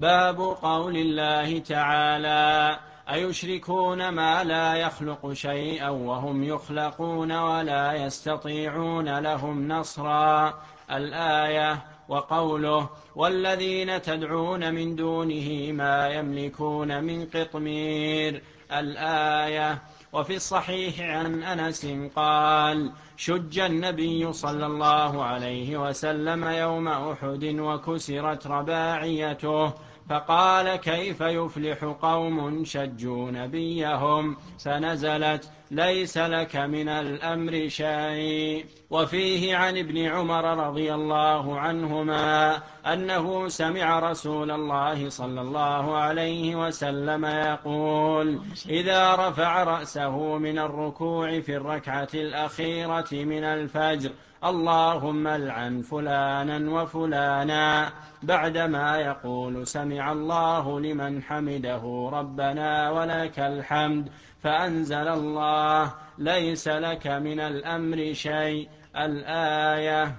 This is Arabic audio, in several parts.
باب قول الله تعالى: أيشركون ما لا يخلق شيئا وهم يخلقون ولا يستطيعون لهم نصرا. الآية. وقوله: والذين تدعون من دونه ما يملكون من قطمير. الآية. وفي الصحيح عن أنس قال: شج النبي صلى الله عليه وسلم يوم أحد وكسرت رباعيته، فقال: كيف يفلح قوم شجوا نبيهم؟ فنزلت: ليس لك من الأمر شيء. وفيه عن ابن عمر رضي الله عنهما أنه سمع رسول الله صلى الله عليه وسلم يقول: إذا رفع رأسه من الركوع في الركعة الأخيرة من الفجر: اللهم العن فلانا وفلانا، بعدما يقول: سمع الله لمن حمده ربنا ولك الحمد، فأنزل الله: ليس لك من الأمر شيء. الآية.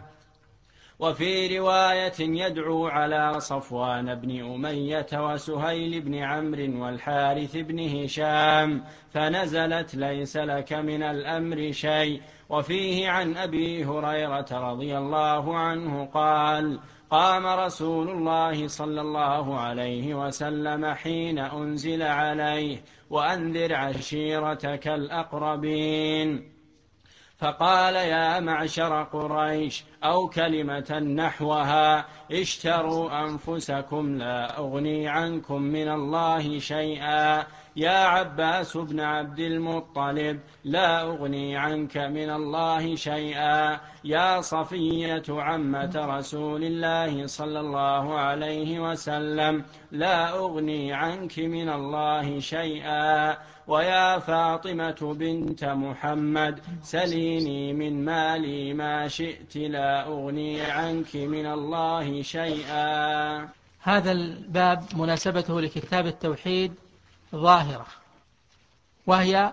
وفي رواية: يدعو على صفوان بن أمية وسهيل بن عمرو والحارث بن هشام، فنزلت: ليس لك من الأمر شيء. وفيه عن أبي هريرة رضي الله عنه قال: قام رسول الله صلى الله عليه وسلم حين أنزل عليه: وأنذر عشيرتك الأقربين، فقال: يا معشر قريش، أو كلمة نحوها: اشتروا أنفسكم لا أغني عنكم من الله شيئا. يا عباس بن عبد المطلب، لا أغني عنك من الله شيئا. يا صفية عمة رسول الله صلى الله عليه وسلم، لا أغني عنك من الله شيئا. ويا فاطمة بنت محمد، سليني من مالي ما شئت، لا أغني عنك من الله شيئا. هذا الباب مناسبته لكتاب التوحيد ظاهرة، وهي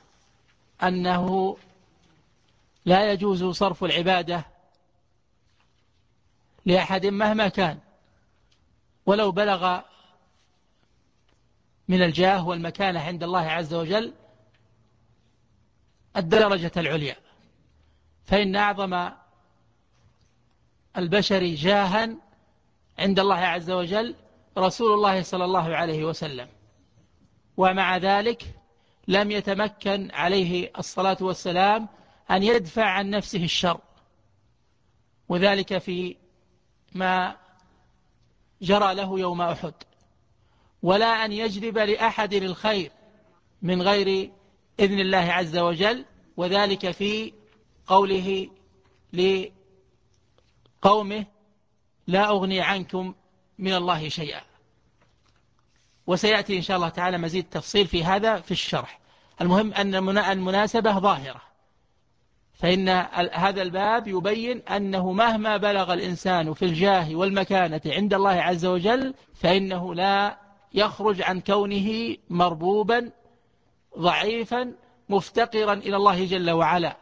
أنه لا يجوز صرف العبادة لأحد مهما كان، ولو بلغ من الجاه والمكانة عند الله عز وجل الدرجة العليا. فإن أعظم البشر جاها عند الله عز وجل رسول الله صلى الله عليه وسلم، ومع ذلك لم يتمكن عليه الصلاة والسلام أن يدفع عن نفسه الشر، وذلك في ما جرى له يوم أحد، ولا أن يجلب لأحد الخير من غير إذن الله عز وجل، وذلك في قوله لقومه: لا أغني عنكم من الله شيئا. وسيأتي إن شاء الله تعالى مزيد تفصيل في هذا في الشرح. المهم أن المناسبة ظاهرة، فإن هذا الباب يبين أنه مهما بلغ الإنسان في الجاه والمكانة عند الله عز وجل، فإنه لا يخرج عن كونه مربوبا ضعيفا مفتقرا إلى الله جل وعلا،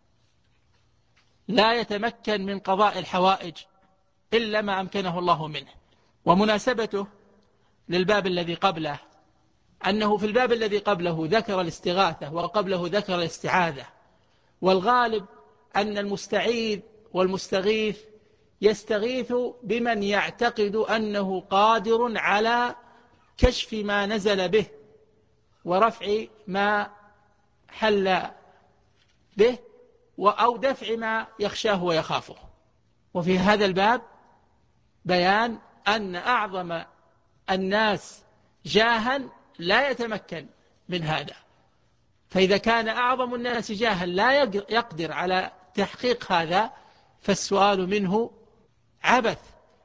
لا يتمكن من قضاء الحوائج إلا ما أمكنه الله منه. ومناسبته للباب الذي قبله أنه في الباب الذي قبله ذكر الاستغاثة، وقبله ذكر الاستعاذة، والغالب أن المستعيذ والمستغيث يستغيث بمن يعتقد أنه قادر على كشف ما نزل به ورفع ما حل به أو دفع ما يخشاه ويخافه. وفي هذا الباب بيان أن أعظم الناس جاها لا يتمكن من هذا، فإذا كان أعظم الناس جاها لا يقدر على تحقيق هذا، فالسؤال منه عبث.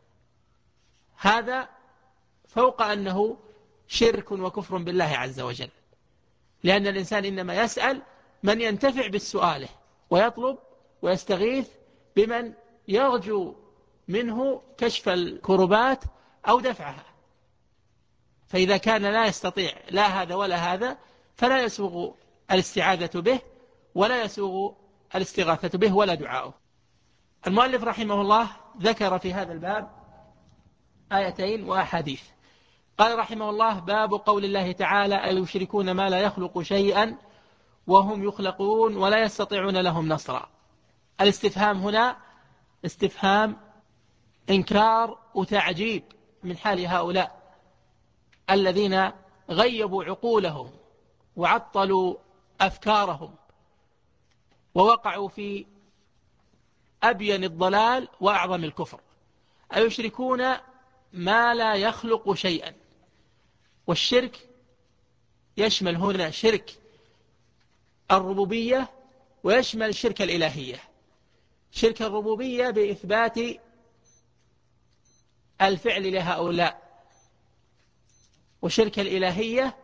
هذا فوق أنه شرك وكفر بالله عز وجل، لأن الإنسان إنما يسأل من ينتفع بالسؤال، ويطلب ويستغيث بمن يرجو منه كشف الكربات أو دفعها. فإذا كان لا يستطيع لا هذا ولا هذا، فلا يسوغ الاستعاذة به، ولا يسوغ الاستغاثة به، ولا دعاؤه. المؤلف رحمه الله ذكر في هذا الباب آيتين وأحاديث. قال رحمه الله: باب قول الله تعالى: أيشركون ما لا يخلق شيئا وهم يخلقون ولا يستطيعون لهم نصرا. الاستفهام هنا استفهام إنكار وتعجيب من حال هؤلاء الذين غيبوا عقولهم وعطلوا أفكارهم ووقعوا في أبين الضلال وأعظم الكفر. أيشركون ما لا يخلق شيئا، والشرك يشمل هنا شرك الربوبية ويشمل شرك الإلهية. شرك الربوبية بإثبات الفعل لهؤلاء، وشرك الإلهية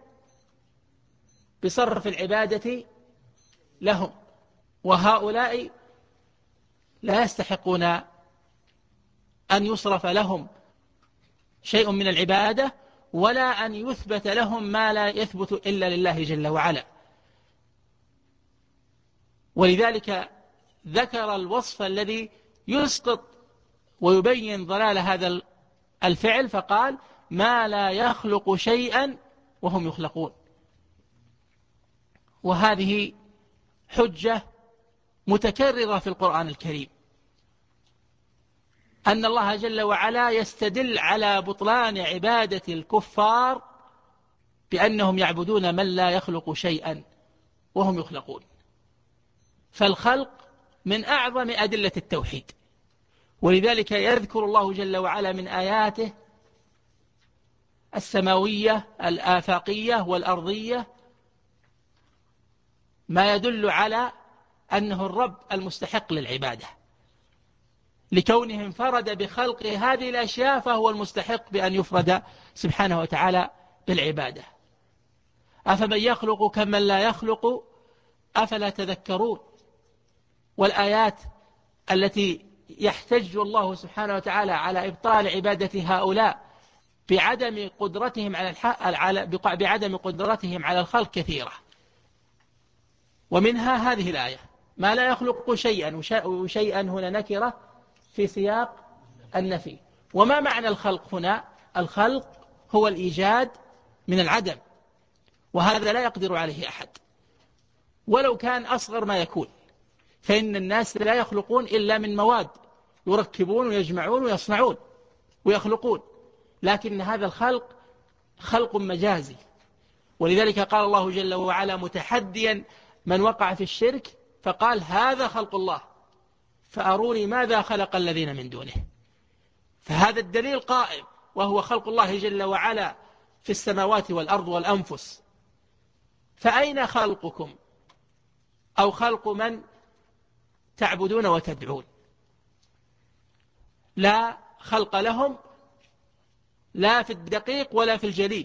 بصرف العبادة لهم، وهؤلاء لا يستحقون أن يصرف لهم شيء من العبادة ولا أن يثبت لهم ما لا يثبت إلا لله جل وعلا. ولذلك ذكر الوصف الذي يسقط ويبين ضلال هذا الفعل فقال: ما لا يخلق شيئا وهم يخلقون. وهذه حجة متكررة في القرآن الكريم، أن الله جل وعلا يستدل على بطلان عبادة الكفار بأنهم يعبدون من لا يخلق شيئا وهم يخلقون. فالخلق من أعظم أدلة التوحيد، ولذلك يذكر الله جل وعلا من آياته السماوية الآفاقية والأرضية ما يدل على أنه الرب المستحق للعبادة، لكونه انفرد بخلق هذه الأشياء فهو المستحق بأن يفرد سبحانه وتعالى بالعبادة. أفمن يخلق كمن لا يخلق أفلا تذكرون. والآيات التي يحتج الله سبحانه وتعالى على إبطال عبادة هؤلاء بعدم قدرتهم على الخلق كثيرة، ومنها هذه الآية: ما لا يخلق شيئا، وشيئا هنا نكرة في سياق النفي. وما معنى الخلق هنا؟ الخلق هو الإيجاد من العدم، وهذا لا يقدر عليه أحد ولو كان أصغر ما يكون، فإن الناس لا يخلقون إلا من مواد يركبون ويجمعون ويصنعون ويخلقون، لكن هذا الخلق خلق مجازي. ولذلك قال الله جل وعلا متحديا من وقع في الشرك فقال: هذا خلق الله فأروني ماذا خلق الذين من دونه. فهذا الدليل قائم، وهو خلق الله جل وعلا في السماوات والأرض والأنفس. فأين خلقكم أو خلق من تعبدون وتدعون؟ لا خلق لهم، لا في الدقيق ولا في الجليل،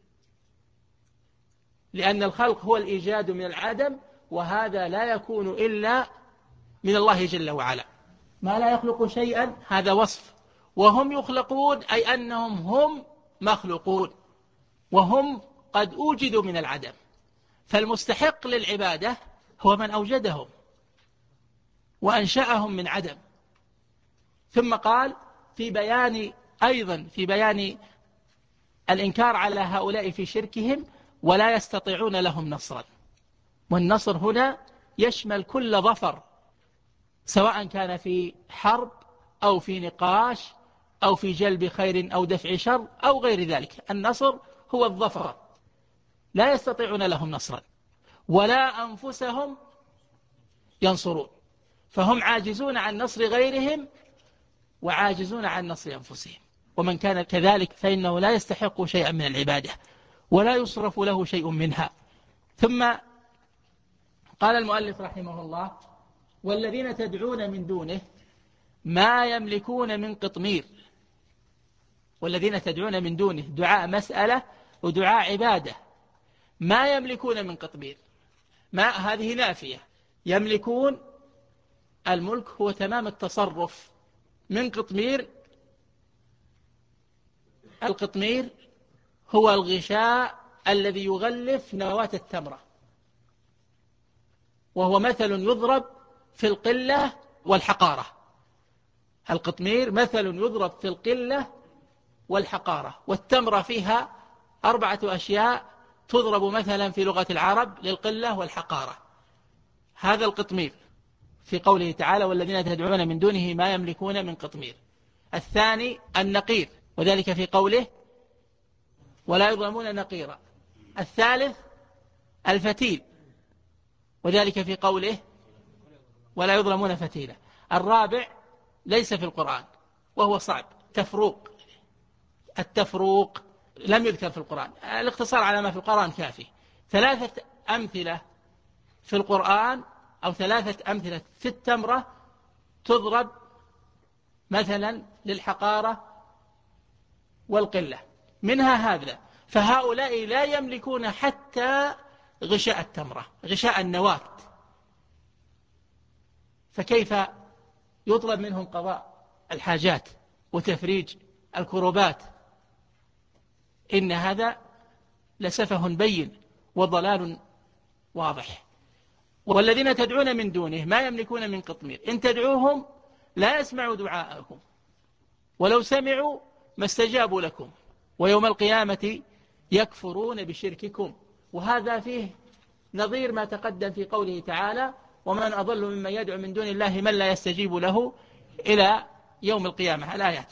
لأن الخلق هو الإيجاد من العدم، وهذا لا يكون إلا من الله جل وعلا. ما لا يخلق شيئا هذا وصف، وهم يخلقون أي أنهم هم مخلوقون، وهم قد أوجدوا من العدم، فالمستحق للعبادة هو من أوجدهم وأنشأهم من عدم. ثم قال في بيان الإنكار على هؤلاء في شركهم: ولا يستطيعون لهم نصرا. والنصر هنا يشمل كل ظفر، سواء كان في حرب أو في نقاش أو في جلب خير أو دفع شر أو غير ذلك. النصر هو الظفر. لا يستطيعون لهم نصرا ولا أنفسهم ينصرون، فهم عاجزون عن نصر غيرهم وعاجزون عن نصر أنفسهم. ومن كان كذلك فإنه لا يستحق شيئا من العبادة ولا يصرف له شيء منها. ثم قال المؤلف رحمه الله: والذين تدعون من دونه ما يملكون من قطمير. والذين تدعون من دونه دعاء مسألة ودعاء عبادة. ما يملكون من قطمير، ما هذه نافية. يملكون الملك هو تمام التصرف. من قطمير، القطمير هو الغشاء الذي يغلف نواة التمرة، وهو مثل يضرب في القلة والحقارة. القطمير مثل يضرب في القلة والحقارة. والتمرة فيها 4 أشياء تضرب مثلا في لغة العرب للقلة والحقارة. هذا القطمير في قوله تعالى والذين تدعون من دونه ما يملكون من قطمير. الثاني النقير، وذلك في قوله ولا يظلمون نقيرا. الثالث الفتيل، وذلك في قوله ولا يظلمون فتيلا. الرابع ليس في القرآن وهو صعب، تفروق. التفروق لم يذكر في القرآن، الاقتصار على ما في القرآن كافي. 3 أمثلة في القرآن أو 3 أمثلة في التمرة تضرب مثلا للحقارة والقلة، منها هذا. فهؤلاء لا يملكون حتى غشاء التمرة، غشاء النواة، فكيف يطلب منهم قضاء الحاجات وتفريج الكروبات؟ إن هذا لسفه بين وضلال واضح. والذين تدعون من دونه ما يملكون من قطمير، إن تدعوهم لا يسمعوا دعاءكم ولو سمعوا ما استجابوا لكم ويوم القيامة يكفرون بشرككم. وهذا فيه نظير ما تقدم في قوله تعالى ومن أضل ممن يدعو من دون الله من لا يستجيب له إلى يوم القيامة، الآيات.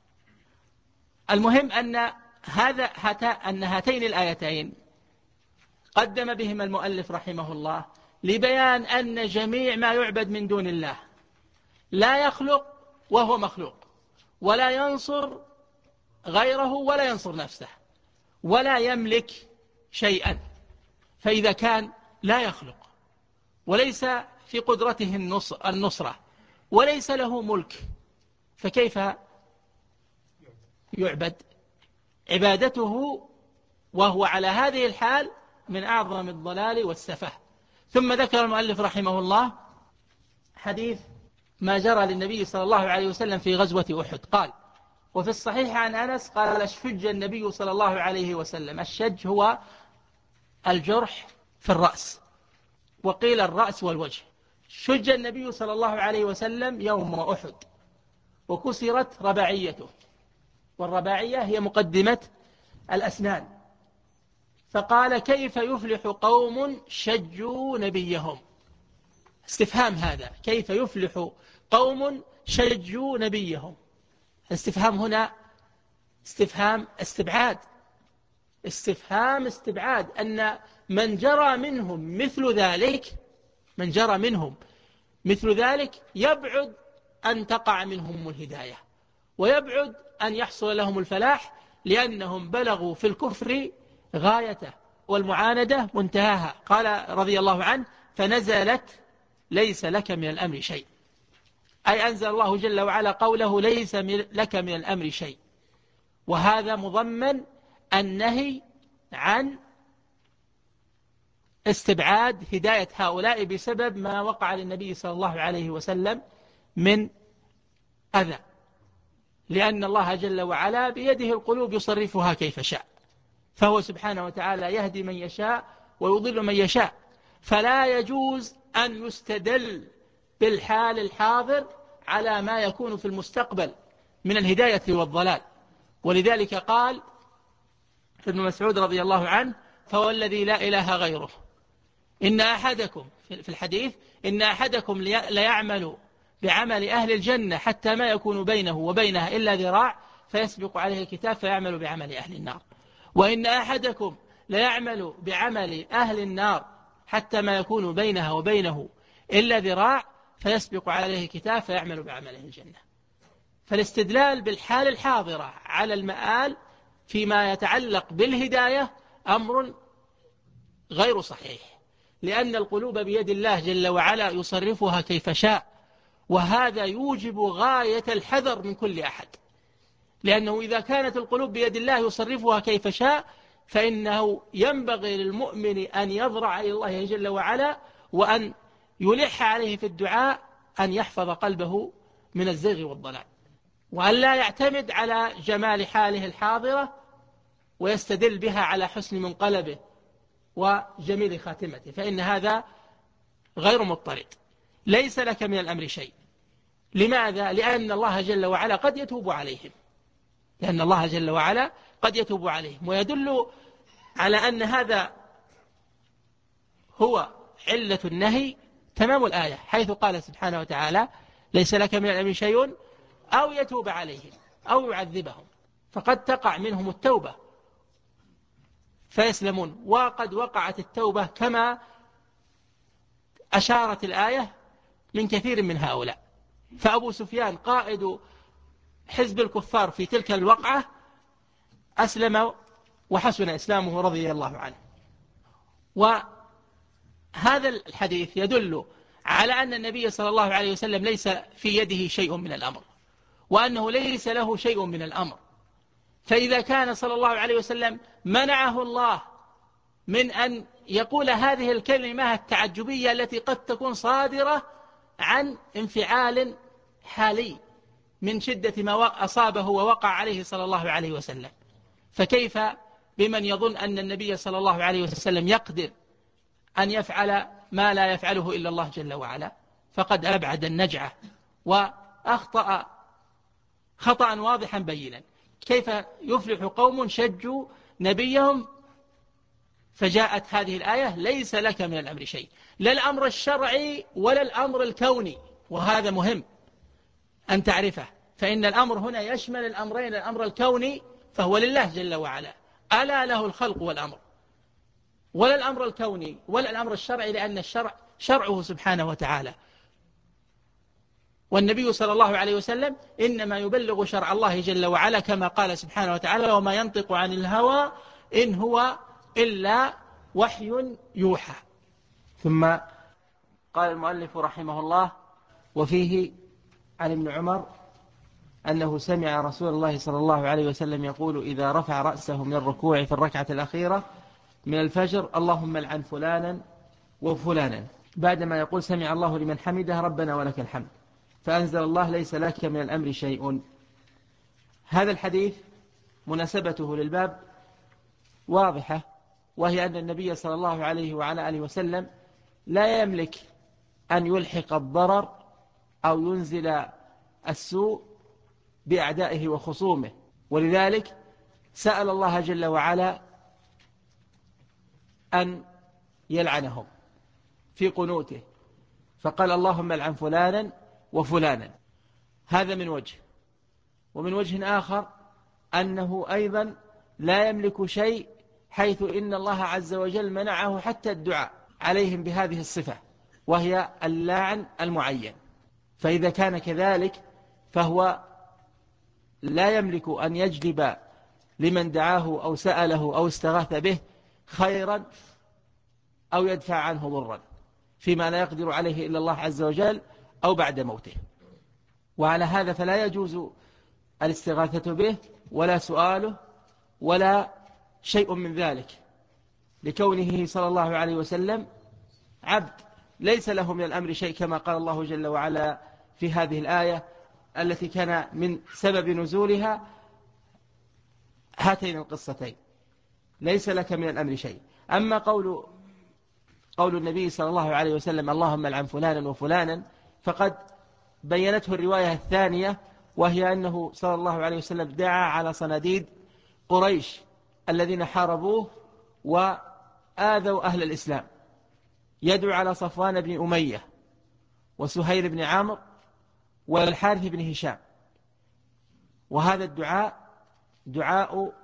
المهم أن هاتين الآيتين قدم بهما المؤلف رحمه الله لبيان أن جميع ما يعبد من دون الله لا يخلق وهو مخلوق، ولا ينصر غيره ولا ينصر نفسه، ولا يملك شيئا. فإذا كان لا يخلق وليس في قدرته النصرة وليس له ملك، فكيف يعبد؟ عبادته وهو على هذه الحال من أعظم الضلال والسفه. ثم ذكر المؤلف رحمه الله حديث ما جرى للنبي صلى الله عليه وسلم في غزوة أحد. قال وفي الصحيح عن أنس قال شج النبي صلى الله عليه وسلم. الشج هو الجرح في الرأس، وقيل الرأس والوجه. شج النبي صلى الله عليه وسلم يوم أحد وكسرت رباعيته، والرباعية هي مقدمة الأسنان. فقال كيف يفلح قوم شجوا نبيهم؟ استفهام هذا، كيف يفلح قوم شجوا نبيهم؟ الاستفهام هنا استفهام استبعاد، استفهام استبعاد، أن من جرى منهم مثل ذلك، من جرى منهم مثل ذلك يبعد أن تقع منهم الهداية، ويبعد أن يحصل لهم الفلاح، لأنهم بلغوا في الكفر غايته والمعاندة منتهاها. قال رضي الله عنه فنزلت ليس لك من الأمر شيء، أي أنزل الله جل وعلا قوله ليس لك من الأمر شيء. وهذا مضمن النهي عن استبعاد هداية هؤلاء بسبب ما وقع للنبي صلى الله عليه وسلم من أذى، لأن الله جل وعلا بيده القلوب يصرفها كيف شاء، فهو سبحانه وتعالى يهدي من يشاء ويضل من يشاء. فلا يجوز أن يستدل بالحال الحاضر على ما يكون في المستقبل من الهداية والضلال. ولذلك قال ابن مسعود رضي الله عنه فوالذي لا إله غيره إن أحدكم في الحديث إن أحدكم ليعمل بعمل أهل الجنة حتى ما يكون بينه وبينها إلا ذراع فيسبق عليه الكتاب فيعمل بعمل أهل النار، وإن أحدكم ليعمل بعمل أهل النار حتى ما يكون بينها وبينه إلا ذراع فيسبق عليه الكتاب فيعمل بعمل أهل الجنة. فالاستدلال بالحال الحاضرة على المآل فيما يتعلق بالهداية أمر غير صحيح، لأن القلوب بيد الله جل وعلا يصرفها كيف شاء، وهذا يوجب غاية الحذر من كل أحد، لأنه إذا كانت القلوب بيد الله يصرفها كيف شاء فإنه ينبغي للمؤمن أن يضرع إلى الله جل وعلا وأن يلح عليه في الدعاء أن يحفظ قلبه من الزيغ والضلال، وأن لا يعتمد على جمال حاله الحاضرة ويستدل بها على حسن منقلبه وجميل خاتمته، فإن هذا غير مضطرد. ليس لك من الأمر شيء. لماذا؟ لأن الله جل وعلا قد يتوب عليهم، لأن الله جل وعلا قد يتوب عليهم. ويدل على أن هذا هو علة النهي تمام الآية، حيث قال سبحانه وتعالى: ليس لك من الأمر شيء أو يتوب عليهم أو يعذبهم، فقد تقع منهم التوبة فيسلمون، وقد وقعت التوبة كما أشارت الآية من كثير من هؤلاء. فأبو سفيان قائد حزب الكفار في تلك الوقعة أسلم وحسن إسلامه رضي الله عنه. وهذا الحديث يدل على أن النبي صلى الله عليه وسلم ليس في يده شيء من الأمر، وأنه ليس له شيء من الأمر. فإذا كان صلى الله عليه وسلم منعه الله من أن يقول هذه الكلمة التعجبية التي قد تكون صادرة عن انفعال حالي من شدة ما أصابه ووقع عليه صلى الله عليه وسلم، فكيف بمن يظن أن النبي صلى الله عليه وسلم يقدر أن يفعل ما لا يفعله إلا الله جل وعلا؟ فقد أبعد النجعة وأخطأ خطأ واضحا بينا. كيف يفلح قوم شجوا نبيهم فجاءت هذه الآية: ليس لك من الأمر شيء، لا الأمر الشرعي ولا الأمر الكوني، وهذا مهم أن تعرفه، فإن الأمر هنا يشمل الأمرين. الأمر الكوني فهو لله جل وعلا، ألا له الخلق والأمر، ولا الأمر الكوني ولا الأمر الشرعي، لأن الشرع شرعه سبحانه وتعالى، والنبي صلى الله عليه وسلم إنما يبلغ شرع الله جل وعلا، كما قال سبحانه وتعالى: وما ينطق عن الهوى إن هو إلا وحي يوحى. ثم قال المؤلف رحمه الله: وفيه عن ابن عمر أنه سمع رسول الله صلى الله عليه وسلم يقول إذا رفع رأسه من الركوع في الركعة الأخيرة من الفجر: اللهم لعن فلانا وفلانا، بعدما يقول سمع الله لمن حمده ربنا ولك الحمد، فأنزل الله: ليس لك من الأمر شيء. هذا الحديث مناسبته للباب واضحة، وهي أن النبي صلى الله عليه وعلى آله وسلم لا يملك أن يلحق الضرر أو ينزل السوء بأعدائه وخصومه، ولذلك سأل الله جل وعلا أن يلعنهم في قنوته، فقال: اللهم لعن فلانا وفلانا. هذا من وجه. ومن وجه آخر أنه أيضا لا يملك شيء، حيث إن الله عز وجل منعه حتى الدعاء عليهم بهذه الصفة، وهي اللعن المعين. فإذا كان كذلك فهو لا يملك أن يجلب لمن دعاه أو سأله أو استغاث به خيرا أو يدفع عنه ضرا فيما لا يقدر عليه إلا الله عز وجل أو بعد موته. وعلى هذا فلا يجوز الاستغاثة به ولا سؤاله ولا شيء من ذلك، لكونه صلى الله عليه وسلم عبد ليس له من الأمر شيء، كما قال الله جل وعلا في هذه الآية التي كان من سبب نزولها هاتين القصتين: ليس لك من الأمر شيء. أما قول النبي صلى الله عليه وسلم: اللهم لعن فلانا وفلانا، فقد بينته الرواية الثانية، وهي أنه صلى الله عليه وسلم دعا على صناديد قريش الذين حاربوه وآذوا أهل الإسلام، يدعو على صفوان بن أمية وسهيل بن عامر والحارث بن هشام. وهذا الدعاء دعاء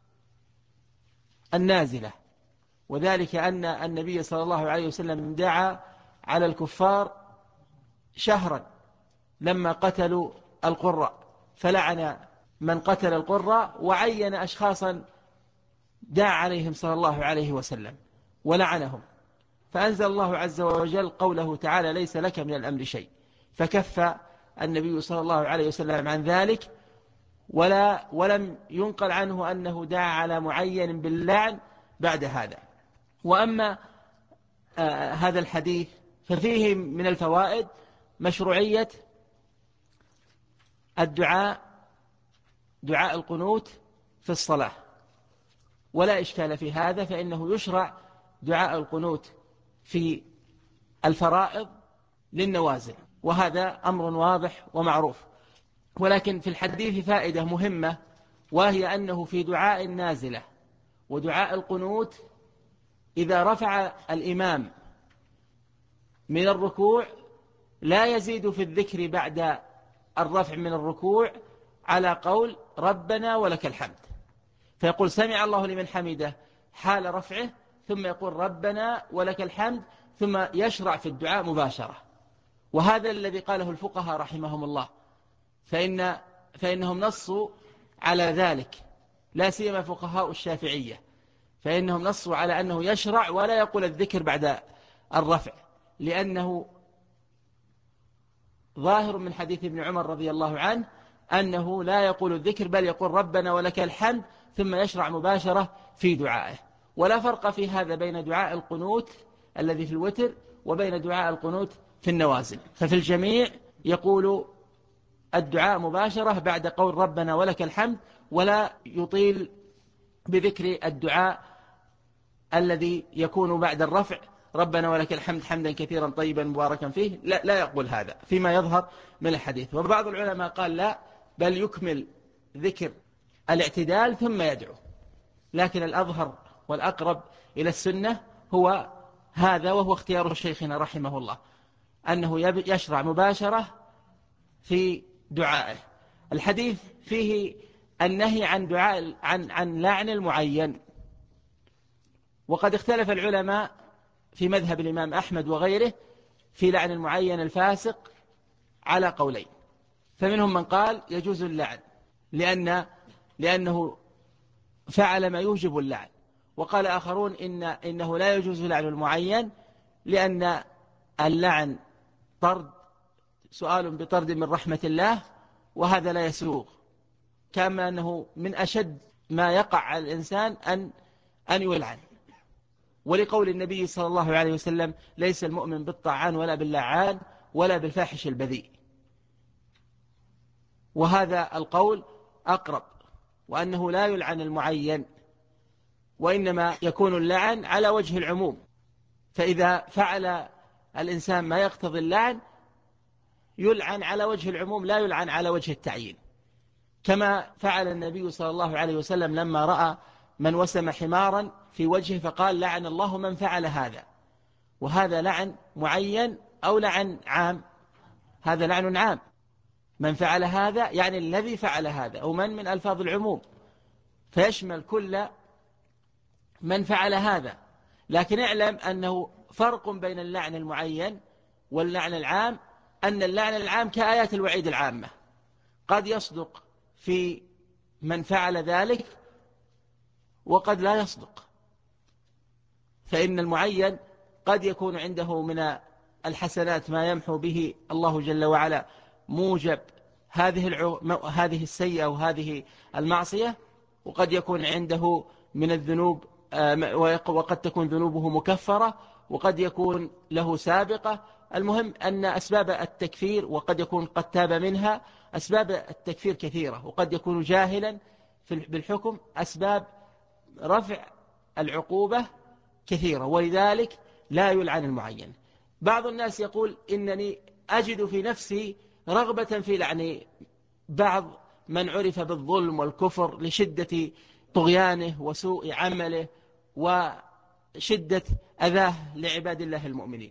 النازلة، وذلك أن النبي صلى الله عليه وسلم دعا على الكفار شهرا لما قتلوا القراء، فلعن من قتل القراء، وعين أشخاصا دعا عليهم صلى الله عليه وسلم ولعنهم، فأنزل الله عز وجل قوله تعالى: ليس لك من الأمر شيء، فكف النبي صلى الله عليه وسلم عن ذلك، ولم ينقل عنه أنه دعا على معين باللعن بعد هذا. وأما هذا الحديث ففيه من الفوائد مشروعية دعاء القنوت في الصلاة، ولا إشكال في هذا، فإنه يشرع دعاء القنوت في الفرائض للنوازل، وهذا أمر واضح ومعروف. ولكن في الحديث فائدة مهمة، وهي أنه في دعاء النازلة ودعاء القنوت إذا رفع الإمام من الركوع لا يزيد في الذكر بعد الرفع من الركوع على قول ربنا ولك الحمد، فيقول سمع الله لمن حمده حال رفعه، ثم يقول ربنا ولك الحمد، ثم يشرع في الدعاء مباشرة. وهذا الذي قاله الفقهاء رحمهم الله، فإنهم نصوا على ذلك، لا سيما فقهاء الشافعية، فإنهم نصوا على أنه يشرع ولا يقول الذكر بعد الرفع، لأنه ظاهر من حديث ابن عمر رضي الله عنه أنه لا يقول الذكر بل يقول ربنا ولك الحمد ثم يشرع مباشرة في دعائه. ولا فرق في هذا بين دعاء القنوت الذي في الوتر وبين دعاء القنوت في النوازل، ففي الجميع يقول الدعاء مباشرة بعد قول ربنا ولك الحمد، ولا يطيل بذكر الدعاء الذي يكون بعد الرفع ربنا ولك الحمد حمدا كثيرا طيبا مباركا فيه، لا يقول هذا فيما يظهر من الحديث. وبعض العلماء قال لا، بل يكمل ذكر الاعتدال ثم يدعو، لكن الأظهر والأقرب إلى السنة هو هذا، وهو اختيار شيخنا رحمه الله، أنه يشرع مباشرة في دعائه. الحديث فيه النهي عن دعاء عن لعن المعين، وقد اختلف العلماء في مذهب الإمام أحمد وغيره في لعن المعين الفاسق على قولين، فمنهم من قال يجوز اللعن لأنه فعل ما يوجب اللعن، وقال آخرون إنه لا يجوز لعن المعين لأن اللعن طرد، سؤال بطرد من رحمة الله، وهذا لا يسوغ، كما أنه من أشد ما يقع على الإنسان أن يلعن، ولقول النبي صلى الله عليه وسلم ليس المؤمن بالطعان ولا باللعان ولا بالفاحش البذيء. وهذا القول أقرب، وأنه لا يلعن المعين، وإنما يكون اللعن على وجه العموم، فإذا فعل الإنسان ما يقتضي اللعن يلعن على وجه العموم لا يلعن على وجه التعيين، كما فعل النبي صلى الله عليه وسلم لما رأى من وسم حمارا في وجهه فقال لعن الله من فعل هذا، وهذا لعن معين أو لعن عام؟ هذا لعن عام، من فعل هذا يعني الذي فعل هذا، أو من ألفاظ العموم، فيشمل كل من فعل هذا. لكن اعلم أنه فرق بين اللعن المعين واللعن العام، أن اللعن العام كآيات الوعيد العامة، قد يصدق في من فعل ذلك وقد لا يصدق، فإن المعين قد يكون عنده من الحسنات ما يمحو به الله جل وعلا موجب هذه السيئة وهذه المعصية، وقد يكون عنده من الذنوب وقد تكون ذنوبه مكفرة، وقد يكون له سابقة. المهم أن أسباب التكفير، وقد يكون قد تاب منها، أسباب التكفير كثيرة، وقد يكون جاهلا بالحكم، أسباب رفع العقوبة كثيرة، ولذلك لا يلعن المعين. بعض الناس يقول إنني أجد في نفسي رغبة في لعن بعض من عرف بالظلم والكفر لشدة طغيانه وسوء عمله وشدة أذاه لعباد الله المؤمنين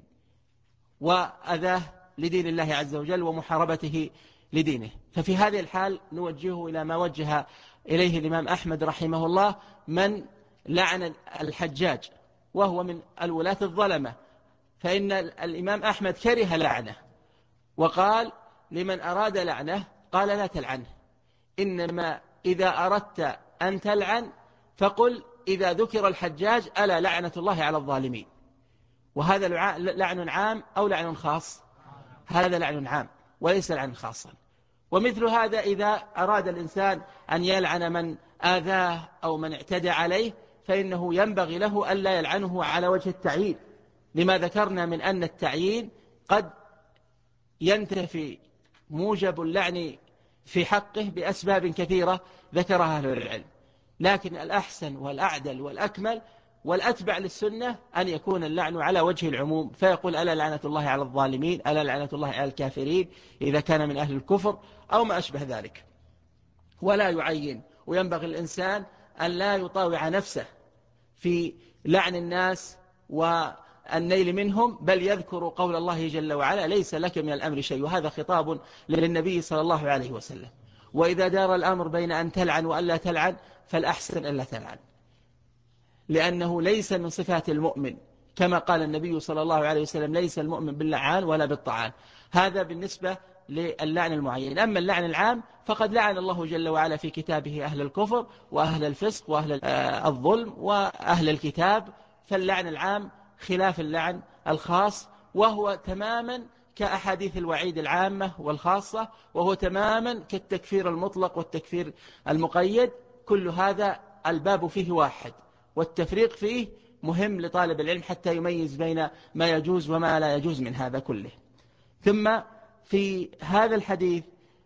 وأذاه لدين الله عز وجل ومحاربته لدينه. ففي هذه الحال نوجهه إلى ما وجه إليه الإمام أحمد رحمه الله، من لعن الحجاج وهو من الولاة الظلمة، فإن الإمام أحمد كره لعنه، وقال لمن أراد لعنه قال لا تلعنه، إنما إذا أردت أن تلعن فقل إذا ذكر الحجاج ألا لعنة الله على الظالمين. وهذا لعن عام أو لعن خاص؟ هذا لعن عام وليس لعن خاصا. ومثل هذا إذا أراد الإنسان أن يلعن من آذاه أو من اعتدى عليه، فإنه ينبغي له ألا يلعنه على وجه التعيين، لما ذكرنا من أن التعيين قد ينتفي موجب اللعن في حقه بأسباب كثيرة ذكرها أهل العلم، لكن الأحسن والأعدل والأكمل والأتبع للسنة أن يكون اللعن على وجه العموم، فيقول ألا لعنة الله على الظالمين، ألا لعنة الله على الكافرين إذا كان من أهل الكفر أو ما أشبه ذلك، ولا يعين. وينبغي الإنسان أن لا يطاوع نفسه في لعن الناس والنيل منهم، بل يذكر قول الله جل وعلا: ليس لك من الأمر شيء. وهذا خطاب للنبي صلى الله عليه وسلم. وإذا دار الأمر بين أن تلعن وأن لا تلعن فالأحسن أن لا تلعن، لأنه ليس من صفات المؤمن، كما قال النبي صلى الله عليه وسلم: ليس المؤمن باللعان ولا بالطعان. هذا بالنسبة للعن المعين. أما اللعن العام فقد لعن الله جل وعلا في كتابه أهل الكفر وأهل الفسق وأهل الظلم وأهل الكتاب. فاللعن العام خلاف اللعن الخاص، وهو تماما كأحاديث الوعيد العامة والخاصة، وهو تماما كالتكفير المطلق والتكفير المقيد. كل هذا الباب فيه واحد، والتفريق فيه مهم لطالب العلم حتى يميز بين ما يجوز وما لا يجوز من هذا كله. ثم في هذا الحديث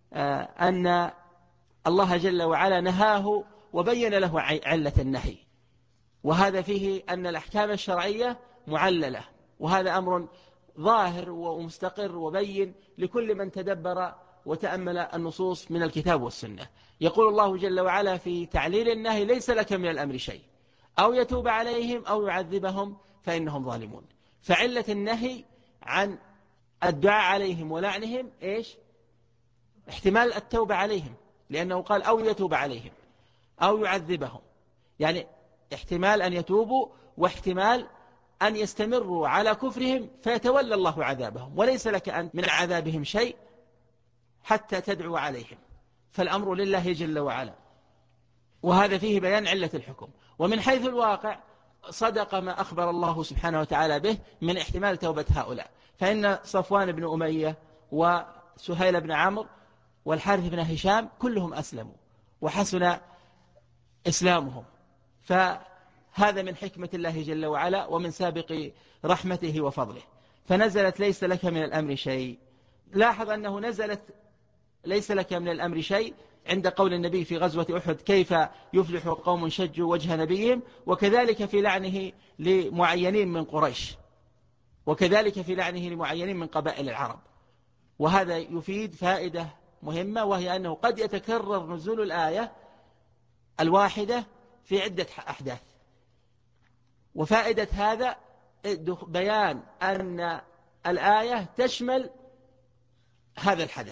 أن الله جل وعلا نهاه وبين له علة النهي، وهذا فيه أن الأحكام الشرعية معللة، وهذا أمر ظاهر ومستقر وبين لكل من تدبر وتأمل النصوص من الكتاب والسنة. يقول الله جل وعلا في تعليل النهي: ليس لك من الأمر شيء، أو يتوب عليهم أو يعذبهم فإنهم ظالمون. فعلة النهي عن الدعاء عليهم ولعنهم إيش؟ احتمال التوبة عليهم، لأنه قال: أو يتوب عليهم أو يعذبهم، يعني احتمال أن يتوبوا واحتمال أن يستمروا على كفرهم فيتولى الله عذابهم، وليس لك أن من عذابهم شيء حتى تدعو عليهم، فالأمر لله جل وعلا. وهذا فيه بيان علة الحكم. ومن حيث الواقع صدق ما أخبر الله سبحانه وتعالى به من احتمال توبة هؤلاء، فإن صفوان بن أمية وسهيل بن عمرو والحارث بن هشام كلهم أسلموا وحسن إسلامهم، فهذا من حكمة الله جل وعلا ومن سابق رحمته وفضله. فنزلت: ليس لك من الأمر شيء. لاحظ أنه نزلت ليس لك من الأمر شيء عند قول النبي في غزوة أحد: كيف يفلح قوم شجوا وجه نبيهم، وكذلك في لعنه لمعينين من قريش، وكذلك في لعنه لمعينين من قبائل العرب. وهذا يفيد فائدة مهمة، وهي أنه قد يتكرر نزول الآية الواحدة في عدة أحداث. وفائدة هذا بيان أن الآية تشمل هذا الحدث،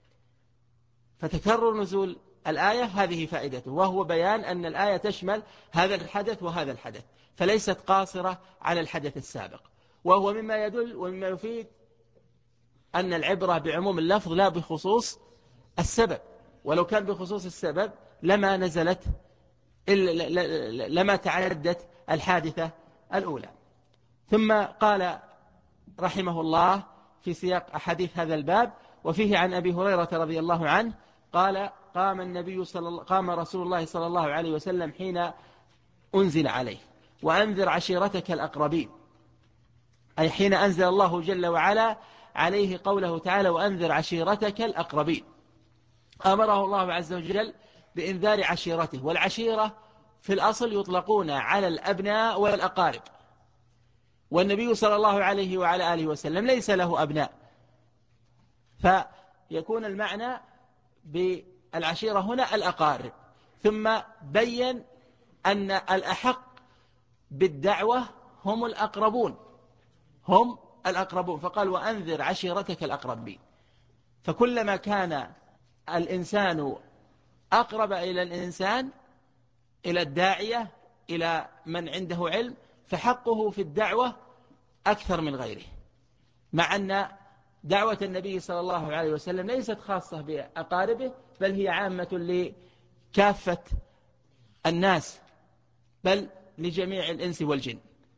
فتكرر نزول الآية هذه فائدته، وهو بيان أن الآية تشمل هذا الحدث وهذا الحدث، فليست قاصرة على الحدث السابق. وهو مما يدل ومما يفيد أن العبرة بعموم اللفظ لا بخصوص السبب، ولو كان بخصوص السبب لما نزلت لما تعدت الحادثة الأولى. ثم قال رحمه الله في سياق أحاديث هذا الباب: وفيه عن أبي هريرة رضي الله عنه قال: قام رسول الله صلى الله عليه وسلم حين أنزل عليه: وأنذر عشيرتك الأقربين، أي حين أنزل الله جل وعلا عليه قوله تعالى: وأنذر عشيرتك الأقربين. أمره الله عز وجل بإنذار عشيرته، والعشيرة في الأصل يطلقون على الأبناء والأقارب، والنبي صلى الله عليه وعلى آله وسلم ليس له أبناء، فيكون المعنى بالعشيرة هنا الأقارب. ثم بين أن الأحق بالدعوة هم الأقربون، فقال: وأنذر عشيرتك الأقربين. فكلما كان الإنسان أقرب إلى الإنسان، إلى الداعية، إلى من عنده علم، فحقه في الدعوة أكثر من غيره، مع أن دعوة النبي صلى الله عليه وسلم ليست خاصة بأقاربه، بل هي عامة لكافة الناس، بل لجميع الإنس والجن.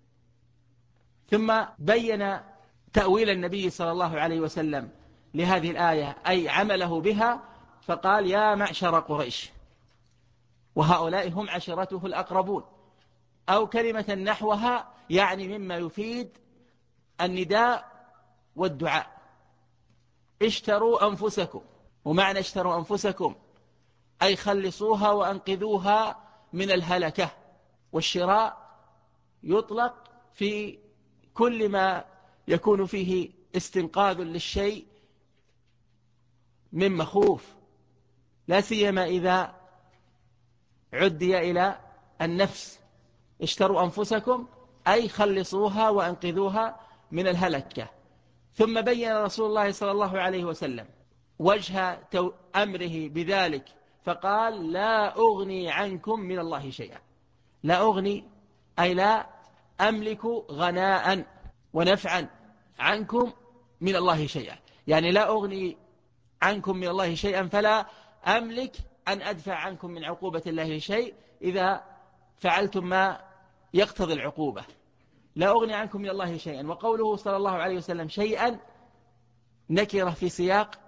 ثم بين تأويل النبي صلى الله عليه وسلم لهذه الآية، أي عمله بها، فقال: يا معشر قريش، وهؤلاء هم عشيرته الأقربون، أو كلمة نحوها، يعني مما يفيد النداء والدعاء. اشتروا أنفسكم، ومعنى اشتروا أنفسكم أي خلصوها وأنقذوها من الهلكة. والشراء يطلق في كل ما يكون فيه استنقاذ للشيء من مخوف، لا سيما إذا عدي إلى النفس، اشتروا أنفسكم أي خلصوها وأنقذوها من الهلكة. ثم بين رسول الله صلى الله عليه وسلم وجه أمره بذلك فقال: لا أغني عنكم من الله شيئا. لا أغني أي لا أملك غناء ونفعا عنكم من الله شيئا، يعني لا أغني عنكم من الله شيئا، فلا أملك أن أدفع عنكم من عقوبة الله شيء إذا فعلتم ما يقتضي العقوبة. لا أغني عنكم من الله شيئا. وقوله صلى الله عليه وسلم شيئا نكرة في سياق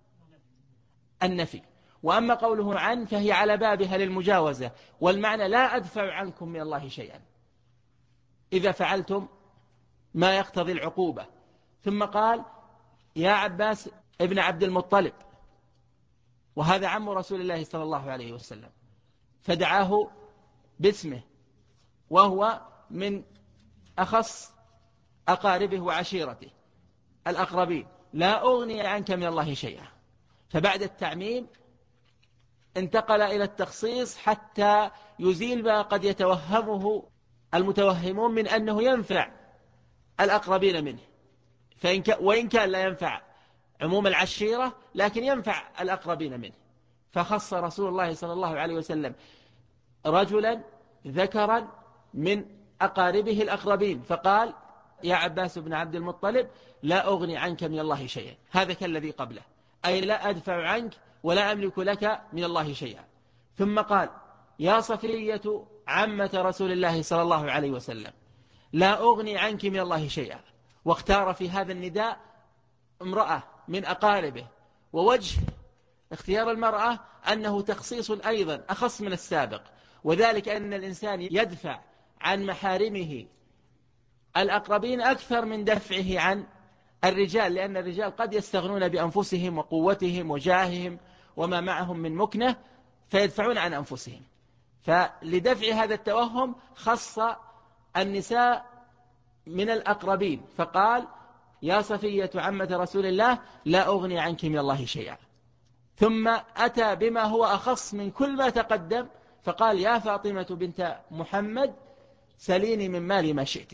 النفي، وأما قوله عن فهي على بابها للمجاوزة، والمعنى لا أدفع عنكم من الله شيئا إذا فعلتم ما يقتضي العقوبة. ثم قال: يا عباس ابن عبد المطلب، وهذا عم رسول الله صلى الله عليه وسلم، فدعاه باسمه وهو من أخص أقاربه وعشيرته الأقربين. لا أغني عنك من الله شيئا. فبعد التعميم انتقل إلى التخصيص حتى يزيل ما قد يتوهمه المتوهمون من أنه ينفع الأقربين منه، وإن كان لا ينفع عموم العشيرة لكن ينفع الأقربين منه. فخص رسول الله صلى الله عليه وسلم رجلا ذكرا من أقاربه الأقربين فقال: يا عباس بن عبد المطلب لا أغني عنك من الله شيئا. هذا كالذي قبله، أي لا أدفع عنك ولا أملك لك من الله شيئا. ثم قال: يا صفية عمة رسول الله صلى الله عليه وسلم لا أغني عنك من الله شيئا. واختار في هذا النداء امرأة من أقاربه، ووجه اختيار المرأة أنه تخصيص أيضا أخص من السابق، وذلك أن الإنسان يدفع عن محارمه الأقربين أكثر من دفعه عن الرجال، لأن الرجال قد يستغنون بأنفسهم وقوتهم وجاههم وما معهم من مكنة فيدفعون عن أنفسهم. فلدفع هذا التوهم خص النساء من الأقربين فقال: يا صفية عمة رسول الله لا أغني عنك من الله شيئا. ثم أتى بما هو أخص من كل ما تقدم فقال: يا فاطمة بنت محمد سليني من مالي ما شئت،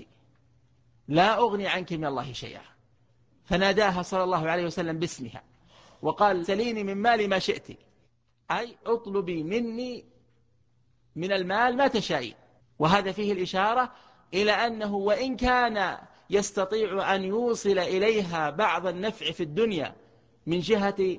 لا أغني عنك من الله شيئا. فناداها صلى الله عليه وسلم باسمها وقال: سليني من مالي ما شئت، أي اطلبي مني من المال ما تشائين. وهذا فيه الإشارة إلى أنه وإن كان يستطيع أن يوصل إليها بعض النفع في الدنيا من جهة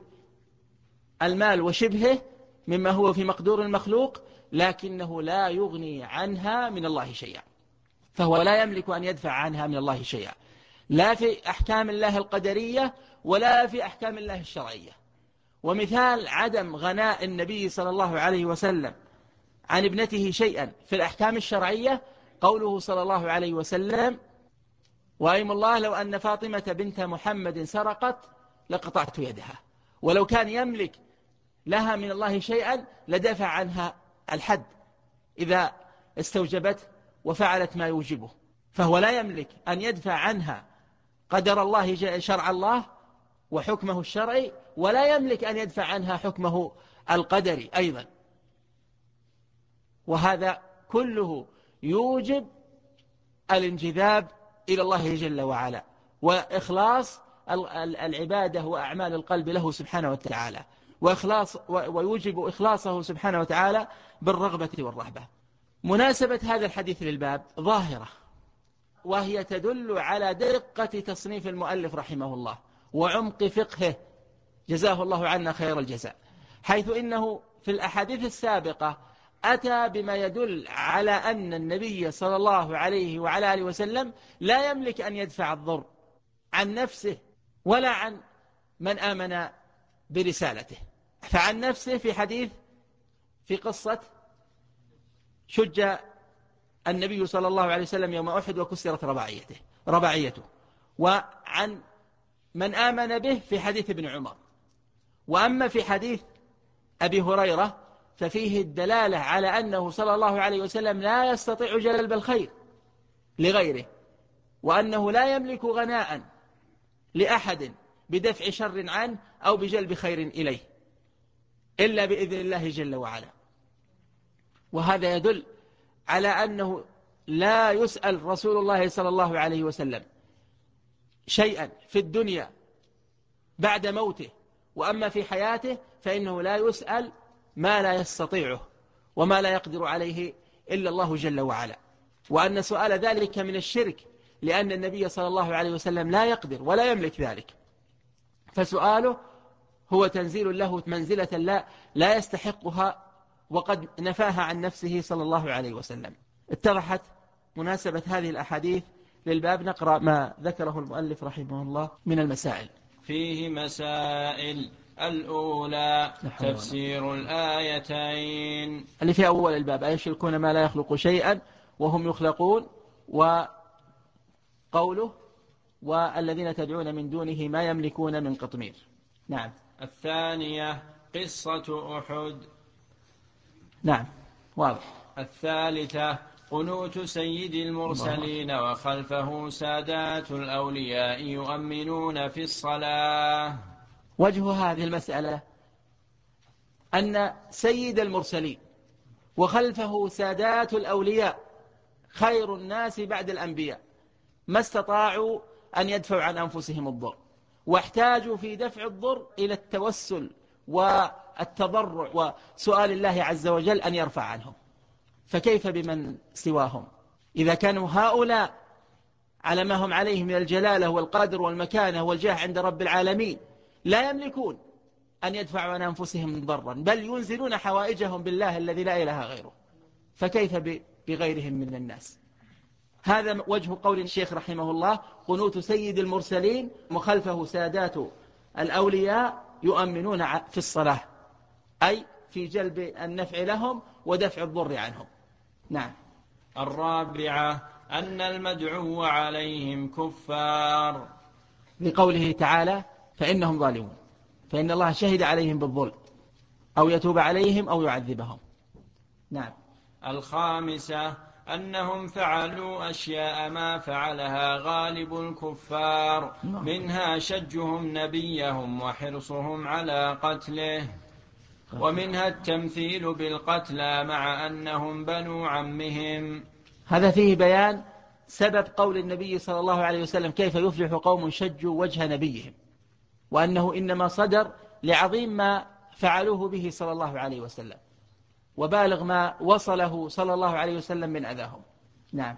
المال وشبهه مما هو في مقدور المخلوق، لكنه لا يغني عنها من الله شيئا. فهو لا يملك أن يدفع عنها من الله شيئا، لا في أحكام الله القدرية ولا في أحكام الله الشرعية. ومثال عدم غناء النبي صلى الله عليه وسلم عن ابنته شيئا في الأحكام الشرعية قوله صلى الله عليه وسلم: وأيم الله لو أن فاطمة بنت محمد سرقت لقطعت يدها. ولو كان يملك لها من الله شيئا لدفع عنها الحد إذا استوجبت وفعلت ما يوجبه. فهو لا يملك أن يدفع عنها قدر الله شرع الله وحكمه الشرعي، ولا يملك أن يدفع عنها حكمه القدري أيضا. وهذا كله يوجب الانجذاب إلى الله جل وعلا وإخلاص العبادة وأعمال القلب له سبحانه وتعالى، ويوجب إخلاصه سبحانه وتعالى بالرغبة والرهبة. مناسبة هذا الحديث للباب ظاهرة، وهي تدل على دقة تصنيف المؤلف رحمه الله وعمق فقهه جزاه الله عنا خير الجزاء، حيث إنه في الأحاديث السابقة أتى بما يدل على أن النبي صلى الله عليه وعلى آله وسلم لا يملك أن يدفع الضر عن نفسه ولا عن من آمن برسالته. فعن نفسه في حديث في قصة شج النبي صلى الله عليه وسلم يوم أحد وكسرت رباعيته، وعن من آمن به في حديث ابن عمر. وأما في حديث أبي هريرة ففيه الدلالة على أنه صلى الله عليه وسلم لا يستطيع جلب الخير لغيره، وأنه لا يملك غناء لأحد بدفع شر عنه أو بجلب خير إليه إلا بإذن الله جل وعلا. وهذا يدل على أنه لا يسأل رسول الله صلى الله عليه وسلم شيئا في الدنيا بعد موته، وأما في حياته فإنه لا يسأل ما لا يستطيعه وما لا يقدر عليه إلا الله جل وعلا، وأن سؤال ذلك من الشرك، لأن النبي صلى الله عليه وسلم لا يقدر ولا يملك ذلك، فسؤاله هو تنزيل له منزلة لا يستحقها، وقد نفاها عن نفسه صلى الله عليه وسلم. اتضحت مناسبة هذه الأحاديث للباب. نقرأ ما ذكره المؤلف رحمه الله من المسائل. فيه مسائل. الأولى تفسير الآيتين اللي في أول الباب: أيشركون ما لا يخلق شيئا وهم يخلقون، وقوله: والذين تدعون من دونه ما يملكون من قطمير. نعم. الثانية قصة أحد. نعم، واضح. الثالثة قنوت سيد المرسلين وخلفه سادات الأولياء يؤمنون في الصلاة. وجه هذه المسألة أن سيد المرسلين وخلفه سادات الأولياء خير الناس بعد الأنبياء ما استطاعوا أن يدفعوا عن أنفسهم الضر، واحتاجوا في دفع الضر إلى التوسل والتضرع وسؤال الله عز وجل أن يرفع عنهم، فكيف بمن سواهم؟ إذا كانوا هؤلاء على ما هم عليه من الجلالة والقدر والمكانة والجاه عند رب العالمين لا يملكون أن يدفعوا عن أنفسهم ضرا، بل ينزلون حوائجهم بالله الذي لا إله غيره، فكيف بغيرهم من الناس؟ هذا وجه قول الشيخ رحمه الله: قنوت سيد المرسلين وخلفه سادات الأولياء يؤمنون في الصلاة، أي في جلب النفع لهم ودفع الضر عنهم. نعم. الرابعة أن المدعو عليهم كفار، لقوله تعالى: فإنهم ظالمون، فإن الله شهد عليهم بالظلم، أو يتوب عليهم أو يعذبهم. نعم. الخامسة أنهم فعلوا أشياء ما فعلها غالب الكفار، منها شجهم نبيهم وحرصهم على قتله، ومنها التمثيل بالقتلى مع أنهم بنو عمهم. هذا فيه بيان سبب قول النبي صلى الله عليه وسلم: كيف يفلح قوم شجوا وجه نبيهم، وأنه إنما صدر لعظيم ما فعلوه به صلى الله عليه وسلم، وبالغ ما وصله صلى الله عليه وسلم من أذاهم. نعم.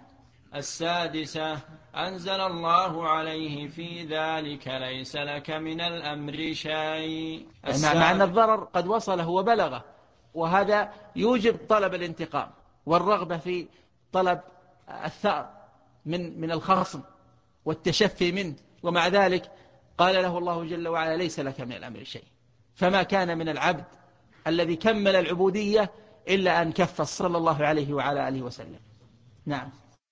السادسة أنزل الله عليه في ذلك: ليس لك من الأمر شيء. مع أن الضرر قد وصله وبلغه، وهذا يوجب طلب الانتقام والرغبة في طلب الثأر من الخصم والتشفي منه، ومع ذلك قال له الله جل وعلا: ليس لك من الأمر شيء. فما كان من العبد الذي كمل العبودية إلا أن كف صلى الله عليه وعلى آله وسلم. نعم.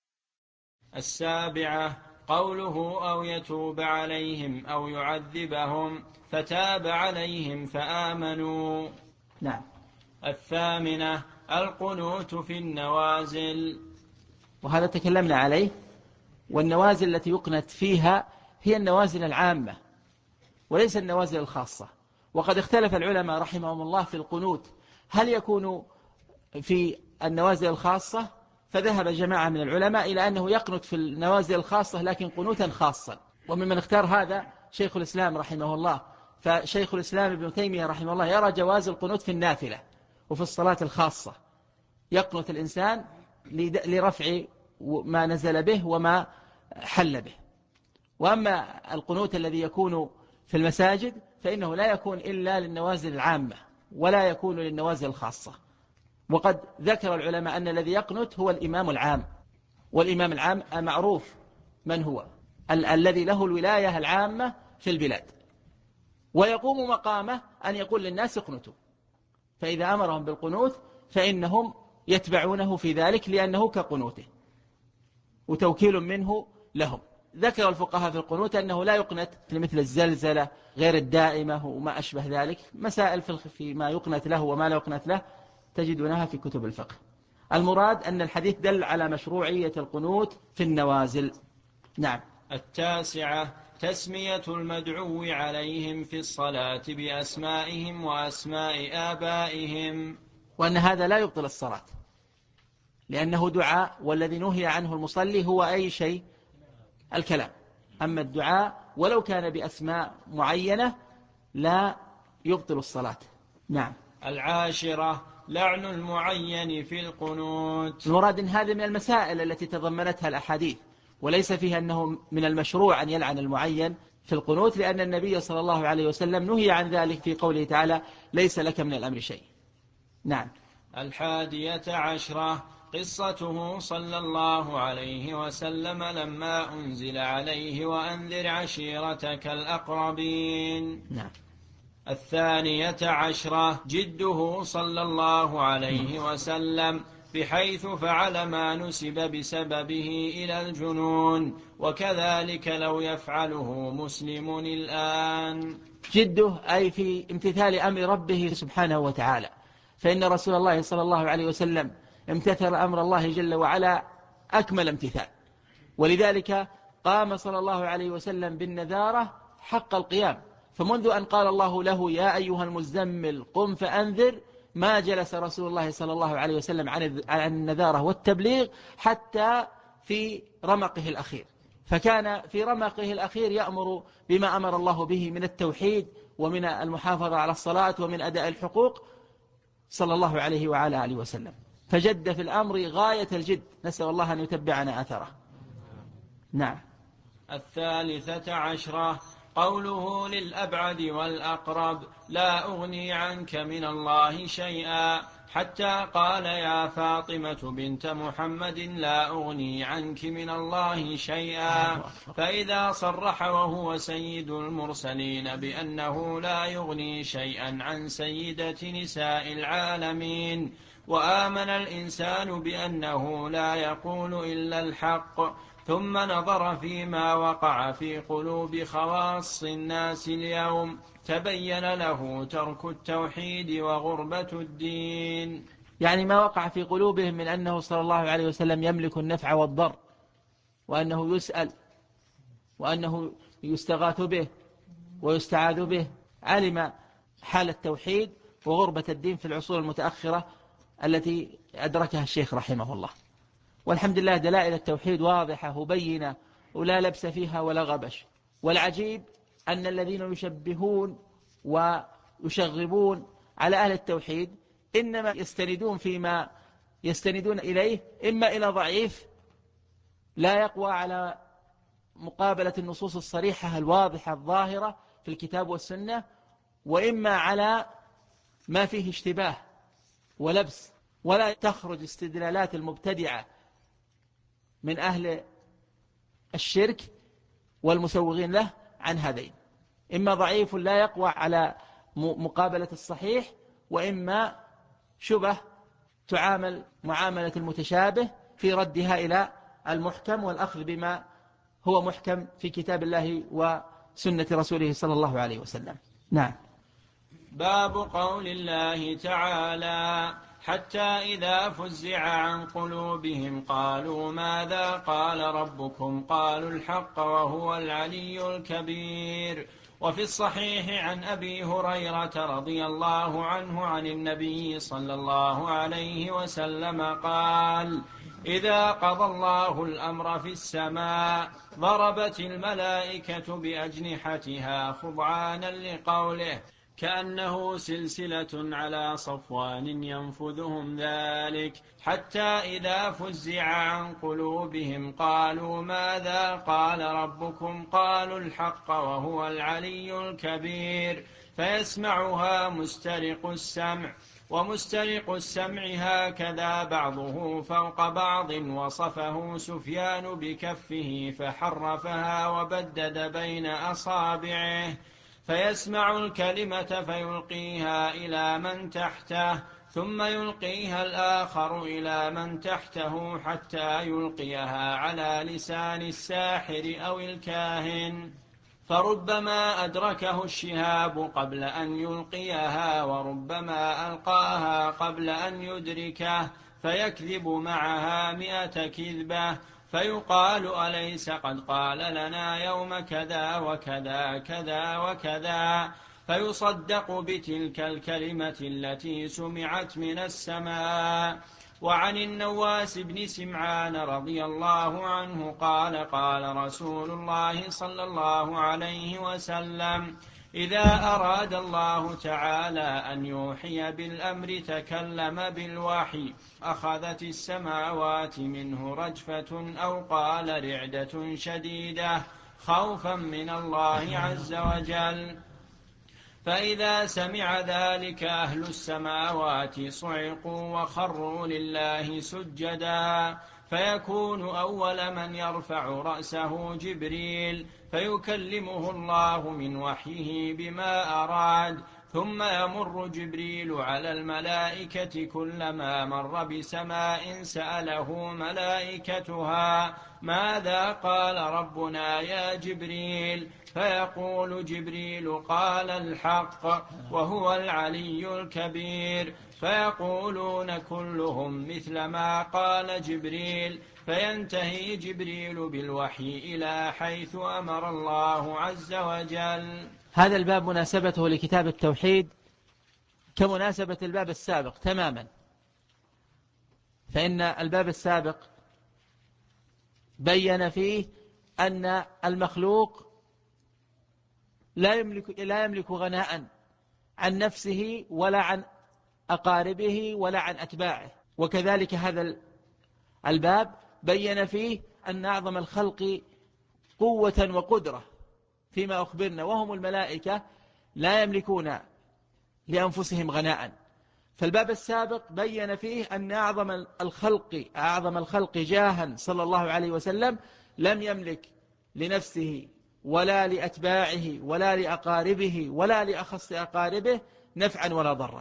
السابعة قوله: أو يتوب عليهم أو يعذبهم، فتاب عليهم فآمنوا. نعم. الثامنة القنوت في النوازل، وهذا تكلمنا عليه، والنوازل التي يقنت فيها هي النوازل العامة وليس النوازل الخاصة. وقد اختلف العلماء رحمهم الله في القنوت، هل يكون في النوازل الخاصة؟ فذهب جماعة من العلماء إلى أنه يقنت في النوازل الخاصة لكن قنوتا خاصا، وممن اختار هذا شيخ الإسلام رحمه الله. فشيخ الإسلام ابن تيمية رحمه الله يرى جواز القنوت في النافلة وفي الصلاة الخاصة، يقنت الإنسان لرفع ما نزل به وما حل به. وأما القنوت الذي يكون في المساجد فإنه لا يكون إلا للنوازل العامة ولا يكون للنوازل الخاصة. وقد ذكر العلماء أن الذي يقنت هو الإمام العام، والإمام العام معروف من هو، الذي له الولاية العامة في البلاد، ويقوم مقامه أن يقول للناس اقنتوا، فإذا أمرهم بالقنوت فإنهم يتبعونه في ذلك لأنه كقنوته وتوكيل منه لهم. ذكر الفقهاء في القنوت أنه لا يقنت مثل الزلزلة غير الدائمة وما أشبه ذلك، مسائل في ما يقنت له وما لا يقنت له تجدونها في كتب الفقه. المراد أن الحديث دل على مشروعية القنوت في النوازل. نعم. التاسعة تسمية المدعو عليهم في الصلاة بأسمائهم وأسماء آبائهم، وأن هذا لا يبطل الصلاة، لأنه دعاء، والذي نهي عنه المصلي هو أي شيء؟ الكلام. أما الدعاء ولو كان بأسماء معينة لا يبطل الصلاة. نعم. 10 لعن المعين في القنوت. المراد أن هذه من المسائل التي تضمنتها الأحاديث، وليس فيها أنه من المشروع أن يلعن المعين في القنوت، لأن النبي صلى الله عليه وسلم نهي عن ذلك في قوله تعالى: ليس لك من الأمر شيء. نعم. 11 قصته صلى الله عليه وسلم لما أنزل عليه: وأنذر عشيرتك الأقربين. نعم. 12 جده صلى الله عليه وسلم، بحيث فعل ما نسب بسببه إلى الجنون، وكذلك لو يفعله مسلم الآن. جده أي في امتثال أمر ربه سبحانه وتعالى، فإن رسول الله صلى الله عليه وسلم امتثل أمر الله جل وعلا أكمل امتثال، ولذلك قام صلى الله عليه وسلم بالنذارة حق القيام. فمنذ أن قال الله له: يا أيها المزمل قم فأنذر، ما جلس رسول الله صلى الله عليه وسلم عن النذارة والتبليغ حتى في رمقه الأخير. فكان في رمقه الأخير يأمر بما أمر الله به من التوحيد ومن المحافظة على الصلاة ومن أداء الحقوق صلى الله عليه وعلى آله وسلم، فجد في الأمر غاية الجد، نسأل الله أن يتبعنا أثره. نعم. 13 قوله للأبعد والأقرب: لا أغني عنك من الله شيئا، حتى قال: يا فاطمة بنت محمد لا أغني عنك من الله شيئا. فإذا صرح وهو سيد المرسلين بأنه لا يغني شيئا عن سيدة نساء العالمين، وآمن الإنسان بأنه لا يقول إلا الحق، ثم نظر فيما وقع في قلوب خواص الناس اليوم، تبين له ترك التوحيد وغربة الدين. يعني ما وقع في قلوبهم من أنه صلى الله عليه وسلم يملك النفع والضر، وأنه يسأل، وأنه يستغاث به ويستعاذ به، علم حال التوحيد وغربة الدين في العصور المتأخرة التي أدركها الشيخ رحمه الله. والحمد لله دلائل التوحيد واضحة وبينة ولا لبس فيها ولا غبش. والعجيب أن الذين يشبهون ويشغبون على أهل التوحيد إنما يستندون فيما يستندون إليه إما إلى ضعيف لا يقوى على مقابلة النصوص الصريحة الواضحة الظاهرة في الكتاب والسنة، وإما على ما فيه اشتباه ولبس، ولا تخرج استدلالات المبتدعة من أهل الشرك والمسوغين له عن هذين، إما ضعيف لا يقوى على مقابلة الصحيح، وإما شبه تعامل معاملة المتشابه في ردها إلى المحكم والأخذ بما هو محكم في كتاب الله وسنة رسوله صلى الله عليه وسلم. نعم. باب قول الله تعالى: حتى إذا فزع عن قلوبهم قالوا ماذا قال ربكم قالوا الحق وهو العلي الكبير. وفي الصحيح عن أبي هريرة رضي الله عنه عن النبي صلى الله عليه وسلم قال: إذا قضى الله الأمر في السماء ضربت الملائكة بأجنحتها خضعانا لقوله، كأنه سلسلة على صفوان ينفذهم ذلك، حتى إذا فزع عن قلوبهم قالوا ماذا قال ربكم قالوا الحق وهو العلي الكبير. فيسمعها مسترق السمع، ومسترق السمع هكذا بعضه فوق بعض، وصفه سفيان بكفه فحرفها وبدد بين أصابعه، فيسمع الكلمة فيلقيها إلى من تحته، ثم يلقيها الآخر إلى من تحته، حتى يلقيها على لسان الساحر أو الكاهن، فربما أدركه الشهاب قبل أن يلقيها، وربما ألقاها قبل أن يدركه، فيكذب معها 100 كذبة، فيقال أليس قد قال لنا يوم كذا وكذا كذا وكذا، فيصدق بتلك الكلمة التي سمعت من السماء، وعن النواس بن سمعان رضي الله عنه قال قال رسول الله صلى الله عليه وسلم: إذا أراد الله تعالى أن يوحي بالأمر تكلم بالوحي، أخذت السماوات منه رجفة أو قال رعدة شديدة خوفا من الله عز وجل. فإذا سمع ذلك أهل السماوات صعقوا وخروا لله سجدا، فيكون أول من يرفع رأسه جبريل فيكلمه الله من وحيه بما أراد، ثم يمر جبريل على الملائكة كلما مر بسماء سأله ملائكتها: ماذا قال ربنا يا جبريل؟ فيقول جبريل: قال الحق وهو العلي الكبير. فيقولون كلهم مثل ما قال جبريل، فينتهي جبريل بالوحي إلى حيث أمر الله عز وجل. هذا الباب مناسبته لكتاب التوحيد كمناسبة الباب السابق تماما، فإن الباب السابق بين فيه أن المخلوق لا يملك غناء عن نفسه ولا عن أقاربه ولا عن أتباعه، وكذلك هذا الباب بين فيه أن أعظم الخلق قوة وقدرة فيما أخبرنا وهم الملائكة لا يملكون لأنفسهم غناء. فالباب السابق بين فيه أن أعظم الخلق جاها صلى الله عليه وسلم لم يملك لنفسه ولا لأتباعه ولا لأقاربه ولا لأخص أقاربه نفعا ولا ضرا.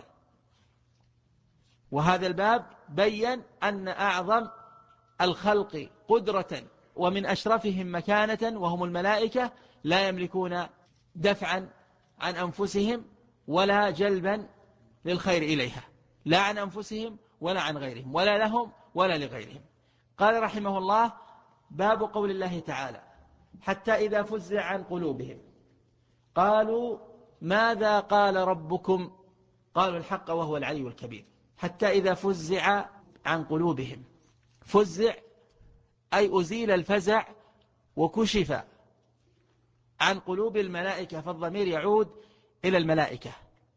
وهذا الباب بين أن أعظم الخلق قدرة ومن أشرفهم مكانة وهم الملائكة لا يملكون دفعا عن أنفسهم ولا جلبا للخير إليها، لا عن أنفسهم ولا عن غيرهم ولا لهم ولا لغيرهم. قال رحمه الله: باب قول الله تعالى: حتى إذا فزع عن قلوبهم قالوا ماذا قال ربكم؟ قالوا الحق وهو العلي الكبير. حتى إذا فزع عن قلوبهم، فزع أي أزيل الفزع وكشف عن قلوب الملائكة، فالضمير يعود إلى الملائكة.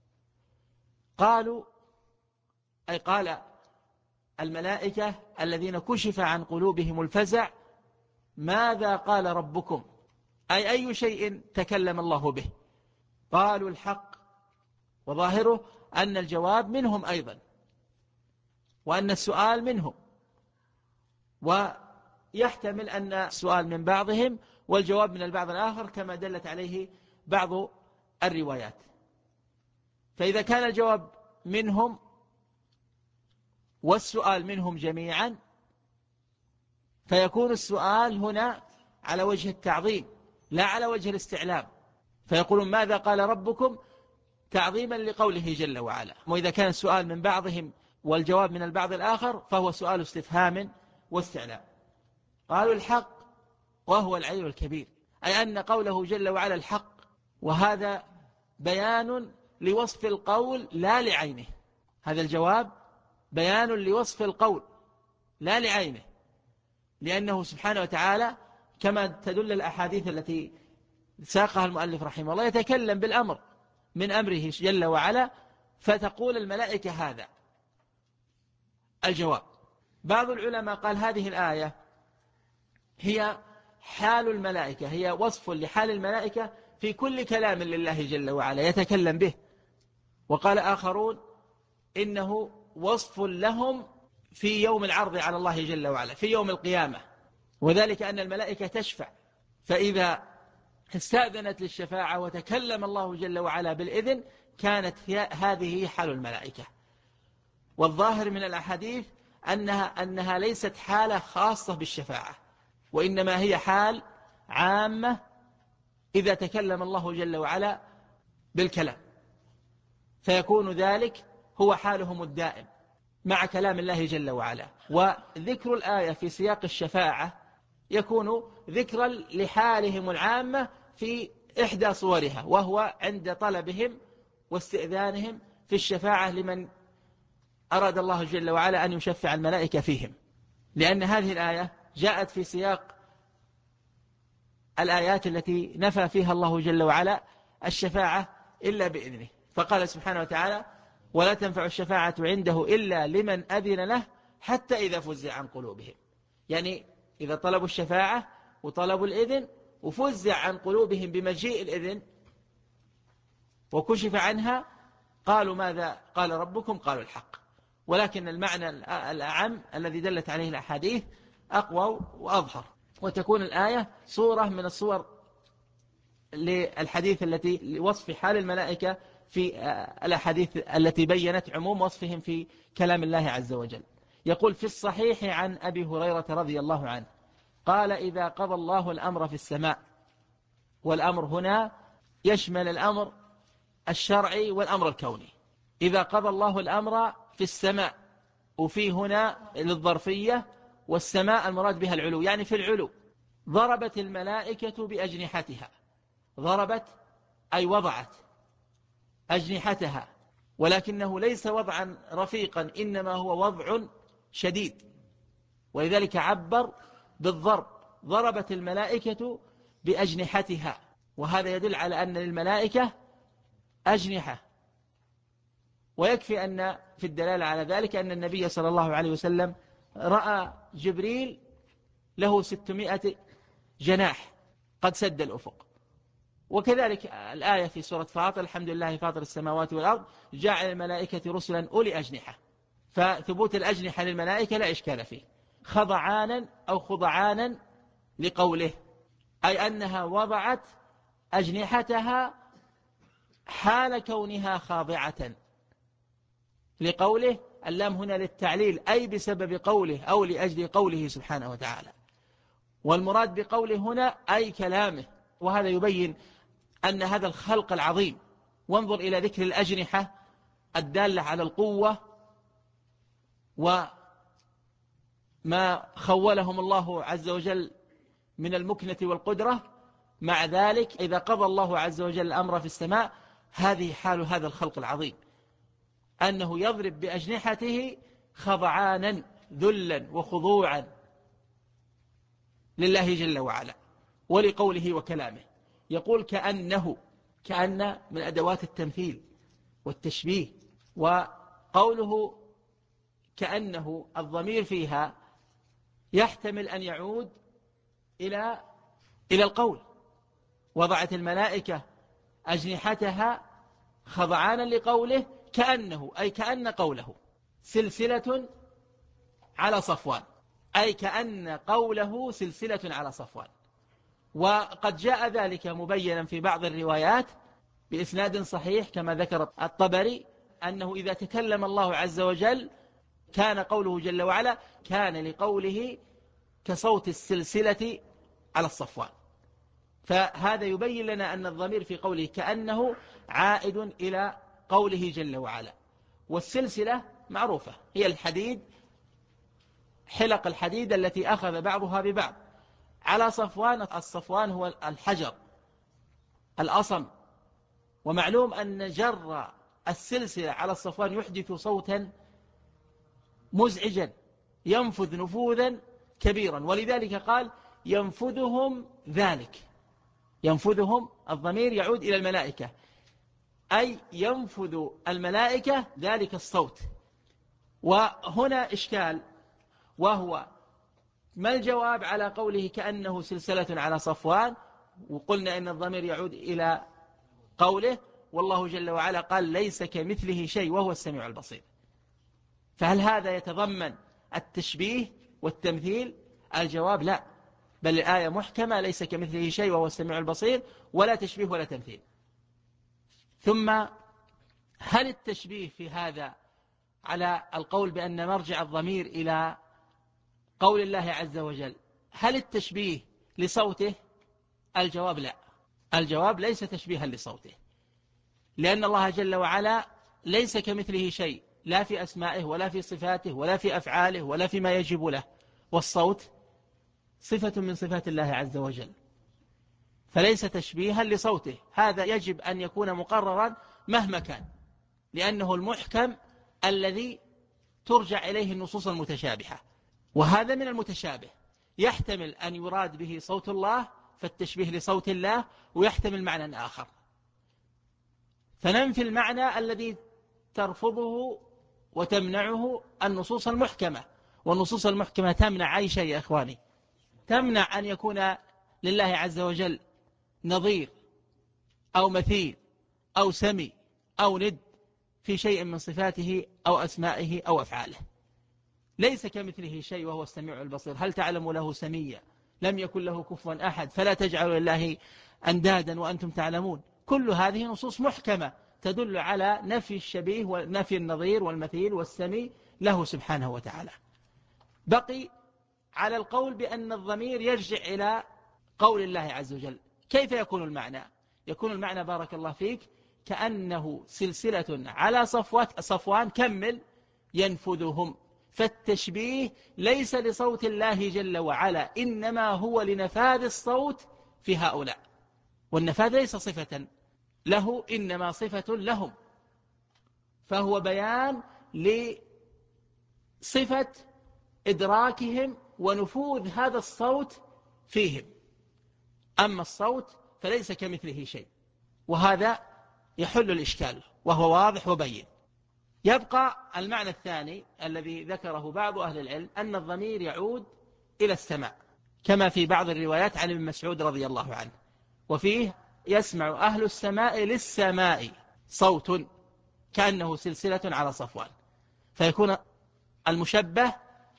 قالوا أي قال الملائكة الذين كشف عن قلوبهم الفزع: ماذا قال ربكم؟ أي شيء تكلم الله به؟ قالوا الحق، وظاهره أن الجواب منهم أيضا، وأن السؤال منهم، ويحتمل أن السؤال من بعضهم والجواب من البعض الآخر كما دلت عليه بعض الروايات. فإذا كان الجواب منهم والسؤال منهم جميعا فيكون السؤال هنا على وجه التعظيم لا على وجه الاستعلام، فيقولون ماذا قال ربكم تعظيما لقوله جل وعلا. وإذا كان السؤال من بعضهم والجواب من البعض الآخر فهو سؤال استفهام واستعلام. قالوا الحق وهو العلي الكبير، أي أن قوله جل وعلا الحق، وهذا بيان لوصف القول لا لعينه. هذا الجواب بيان لوصف القول لا لعينه، لأنه سبحانه وتعالى كما تدل الأحاديث التي ساقها المؤلف رحمه الله يتكلم بالأمر من أمره جل وعلا، فتقول الملائكة هذا الجواب. بعض العلماء قال هذه الآية هي حال الملائكة، هي وصف لحال الملائكة في كل كلام لله جل وعلا يتكلم به. وقال آخرون إنه وصف لهم في يوم العرض على الله جل وعلا في يوم القيامة، وذلك أن الملائكة تشفع، فإذا استأذنت للشفاعة وتكلم الله جل وعلا بالإذن كانت هذه حال الملائكة. والظاهر من الأحاديث أنها ليست حالة خاصة بالشفاعة، وإنما هي حال عامة إذا تكلم الله جل وعلا بالكلام، فيكون ذلك هو حالهم الدائم مع كلام الله جل وعلا. وذكر الآية في سياق الشفاعة يكون ذكرا لحالهم العامة في إحدى صورها، وهو عند طلبهم واستئذانهم في الشفاعة لمن أراد الله جل وعلا أن يشفع الملائكة فيهم، لأن هذه الآية جاءت في سياق الآيات التي نفى فيها الله جل وعلا الشفاعة إلا بإذنه، فقال سبحانه وتعالى: ولا تنفع الشفاعة عنده إلا لمن أذن له حتى إذا فزع عن قلوبهم. يعني إذا طلبوا الشفاعة وطلبوا الإذن وفزع عن قلوبهم بمجيء الإذن وكشف عنها، قالوا: ماذا قال ربكم؟ قالوا: الحق. ولكن المعنى الأعم الذي دلت عليه الأحاديث أقوى وأظهر، وتكون الآية صورة من الصور للحديث التي لوصف حال الملائكة في الأحاديث التي بيّنت عموم وصفهم في كلام الله عز وجل. يقول في الصحيح عن أبي هريرة رضي الله عنه قال: إذا قضى الله الأمر في السماء، والأمر هنا يشمل الأمر الشرعي والأمر الكوني. إذا قضى الله الأمر في السماء، وفي هنا للظرفية، والسماء المراد بها العلو، يعني في العلو، ضربت الملائكة بأجنحتها. ضربت أي وضعت أجنحتها، ولكنه ليس وضعا رفيقا، إنما هو وضع شديد، ولذلك عبر بالضرب. ضربت الملائكة بأجنحتها، وهذا يدل على أن للملائكة أجنحة. ويكفي أن في الدلالة على ذلك أن النبي صلى الله عليه وسلم رأى جبريل له 600 جناح قد سد الأفق. وكذلك الآية في سورة فاطر: الحمد لله فاطر السماوات والأرض جعل الملائكة رسلا أولي أجنحة. فثبوت الأجنحة للملائكة لا إشكال فيه، خضعانا أو خضعانا لقوله، أي أنها وضعت أجنحتها حال كونها خاضعة لقوله. اللام هنا للتعليل، أي بسبب قوله أو لأجل قوله سبحانه وتعالى. والمراد بقوله هنا أي كلامه، وهذا يبين أن هذا الخلق العظيم. وانظر إلى ذكر الأجنحة الدالة على القوة وما خولهم الله عز وجل من المكنة والقدرة. مع ذلك إذا قضى الله عز وجل الأمر في السماء، هذه حال هذا الخلق العظيم، أنه يضرب بأجنحته خضعانا ذلا وخضوعا لله جل وعلا ولقوله وكلامه. يقول كأنه، كأن من أدوات التمثيل والتشبيه. وقوله كأنه الضمير فيها يحتمل أن يعود إلى القول: وضعت الملائكة أجنحتها خضعانا لقوله كأنه، أي كأن قوله سلسلة على صفوان، أي كأن قوله سلسلة على صفوان. وقد جاء ذلك مبينا في بعض الروايات بإسناد صحيح كما ذكر الطبري، أنه إذا تكلم الله عز وجل كان قوله جل وعلا كان لقوله كصوت السلسلة على الصفوان. فهذا يبين لنا أن الضمير في قوله كأنه عائد إلى قوله جل وعلا. والسلسلة معروفة، هي الحديد، حلق الحديد التي أخذ بعضها ببعض على صفوان. الصفوان هو الحجر الأصم، ومعلوم أن جر السلسلة على الصفوان يحدث صوتا مزعجا ينفذ نفوذا كبيرا، ولذلك قال ينفذهم ذلك. ينفذهم الضمير يعود إلى الملائكة، أي ينفذ الملائكة ذلك الصوت. وهنا إشكال، وهو ما الجواب على قوله كأنه سلسلة على صفوان؟ وقلنا إن الضمير يعود إلى قوله والله جل وعلا قال ليس كمثله شيء وهو السميع البصير. فهل هذا يتضمن التشبيه والتمثيل؟ الجواب لا، بل الآية محكمة ليس كمثله شيء وهو السميع البصير، ولا تشبيه ولا تمثيل. ثم هل التشبيه في هذا على القول بأن مرجع الضمير إلى قول الله عز وجل، هل التشبيه لصوته؟ الجواب لا، الجواب ليس تشبيها لصوته، لأن الله جل وعلا ليس كمثله شيء، لا في أسمائه ولا في صفاته ولا في أفعاله ولا فيما يجب له. والصوت صفة من صفات الله عز وجل، فليس تشبيها لصوته. هذا يجب أن يكون مقررا مهما كان، لأنه المحكم الذي ترجع إليه النصوص المتشابهة، وهذا من المتشابه، يحتمل أن يراد به صوت الله فالتشبيه لصوت الله، ويحتمل معنى آخر، فننفي المعنى الذي ترفضه وتمنعه النصوص المحكمة. والنصوص المحكمة تمنع أي شيء يا إخواني، تمنع أن يكون لله عز وجل نظير أو مثيل أو سمي أو ند في شيء من صفاته أو أسمائه أو أفعاله. ليس كمثله شيء وهو السميع البصير. هل تعلم له سميا؟ لم يكن له كفوا أحد، فلا تجعلوا لله أندادا وأنتم تعلمون. كل هذه نصوص محكمة تدل على نفي الشبيه ونفي النظير والمثيل والسمي له سبحانه وتعالى. بقي على القول بأن الضمير يرجع إلى قول الله عز وجل. كيف يكون المعنى؟ يكون المعنى بارك الله فيك كأنه سلسلة على صفوان كمل ينفذهم، فالتشبيه ليس لصوت الله جل وعلا، إنما هو لنفاذ الصوت في هؤلاء، والنفاذ ليس صفة له إنما صفة لهم، فهو بيان لصفة إدراكهم ونفوذ هذا الصوت فيهم. أما الصوت فليس كمثله شيء، وهذا يحل الإشكال وهو واضح وبين. يبقى المعنى الثاني الذي ذكره بعض أهل العلم أن الضمير يعود إلى السماء، كما في بعض الروايات عن ابن مسعود رضي الله عنه، وفيه يسمع أهل السماء للسماء صوت كأنه سلسلة على صفوان، فيكون المشبه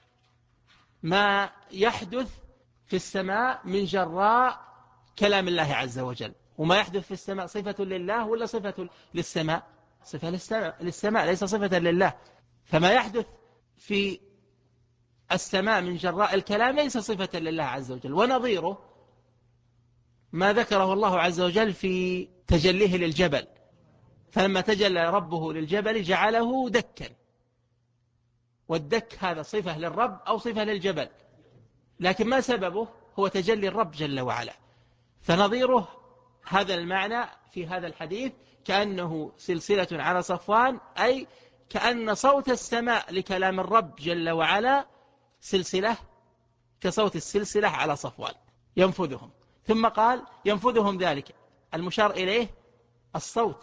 ما يحدث في السماء من جراء كلام الله عز وجل. وما يحدث في السماء صفة لله ولا صفة للسماء؟ صفة للسماء ليس صفة لله. فما يحدث في السماء من جراء الكلام ليس صفة لله عز وجل. ونظيره ما ذكره الله عز وجل في تجليه للجبل، فلما تجلى ربه للجبل جعله دكا، والدك هذا صفة للرب أو صفة للجبل، لكن ما سببه؟ هو تجلي الرب جل وعلا. فنظيره هذا المعنى في هذا الحديث كأنه سلسلة على صفوان، أي كأن صوت السماء لكلام الرب جل وعلا سلسلة كصوت السلسلة على صفوان ينفذهم. ثم قال ينفذهم ذلك، المشار إليه الصوت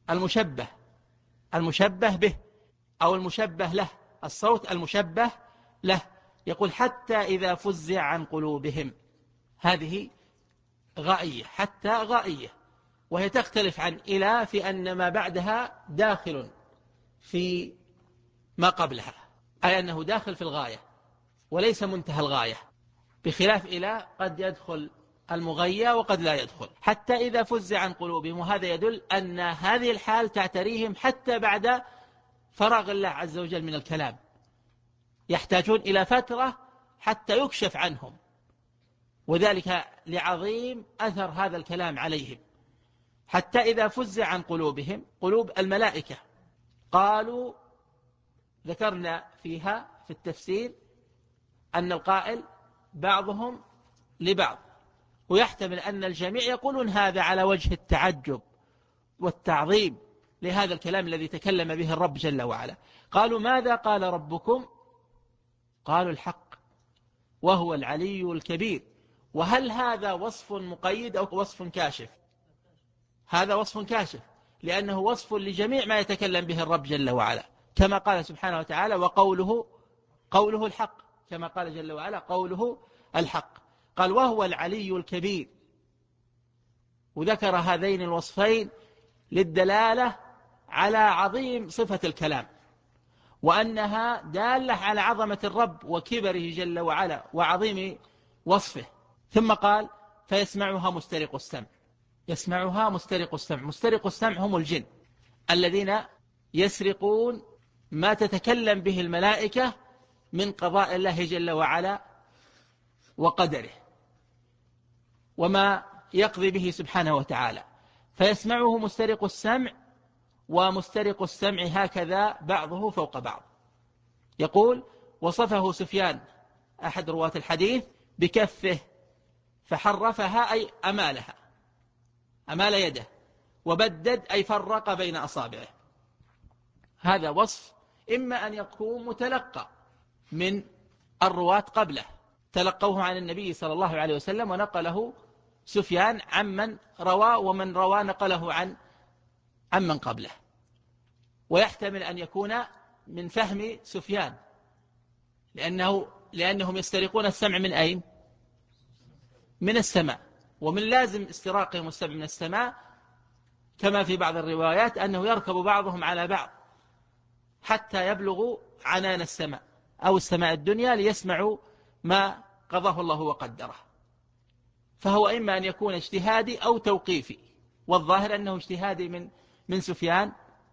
المشبه به أو المشبه له، الصوت المشبه له. يقول حتى إذا فزع عن قلوبهم، هذه غائية، حتى غائية، وهي تختلف عن إلى في أن ما بعدها داخل في ما قبلها، أي أنه داخل في الغاية وليس منتهى الغاية، بخلاف إلى قد يدخل المغيى وقد لا يدخل. حتى إذا فزع عن قلوبهم، وهذا يدل أن هذه الحال تعتريهم حتى بعد فراغ الله عز وجل من الكلام، يحتاجون إلى فترة حتى يكشف عنهم، وذلك لعظيم أثر هذا الكلام عليهم. حتى إذا فزع عن قلوبهم، قلوب الملائكة، قالوا ذكرنا فيها في التفسير أن القائل بعضهم لبعض، ويحتمل أن الجميع يقولون هذا على وجه التعجب والتعظيم لهذا الكلام الذي تكلم به الرب جل وعلا. قالوا ماذا قال ربكم؟ قالوا الحق وهو العلي الكبير. وهل هذا وصف مقيد أو وصف كاشف؟ هذا وصف كاشف، لأنه وصف لجميع ما يتكلم به الرب جل وعلا، كما قال سبحانه وتعالى قوله الحق، كما قال جل وعلا قوله الحق. قال وهو العلي الكبير، وذكر هذين الوصفين للدلالة على عظيم صفة الكلام، وأنها دالة على عظمة الرب وكبره جل وعلا وعظيم وصفه. ثم قال فيسمعها مسترق السمع. يسمعها مسترق السمع. مسترق السمع هم الجن الذين يسرقون ما تتكلم به الملائكة من قضاء الله جل وعلا وقدره وما يقضي به سبحانه وتعالى. فيسمعه مسترق السمع، ومسترق السمع هكذا بعضه فوق بعض. يقول وصفه سفيان أحد رواة الحديث بكفه فحرفها أي أمالها، أمال يده، وبدد أي فرق بين أصابعه. هذا وصف إما أن يكون متلقى من الرواة قبله، تلقوه عن النبي صلى الله عليه وسلم ونقله سفيان عمن روى، ومن روى نقله عمن قبله. ويحتمل أن يكون من فهم سفيان، لأنهم يسترقون السمع من أين؟ من السماء، ومن لازم استراقهم السمع من السماء كما في بعض الروايات أنه يركب بعضهم على بعض حتى يبلغوا عنان السماء أو السماء الدنيا ليسمعوا ما قضاه الله وقدره. فهو إما أن يكون اجتهادي أو توقيفي، والظاهر أنه اجتهادي من سفيان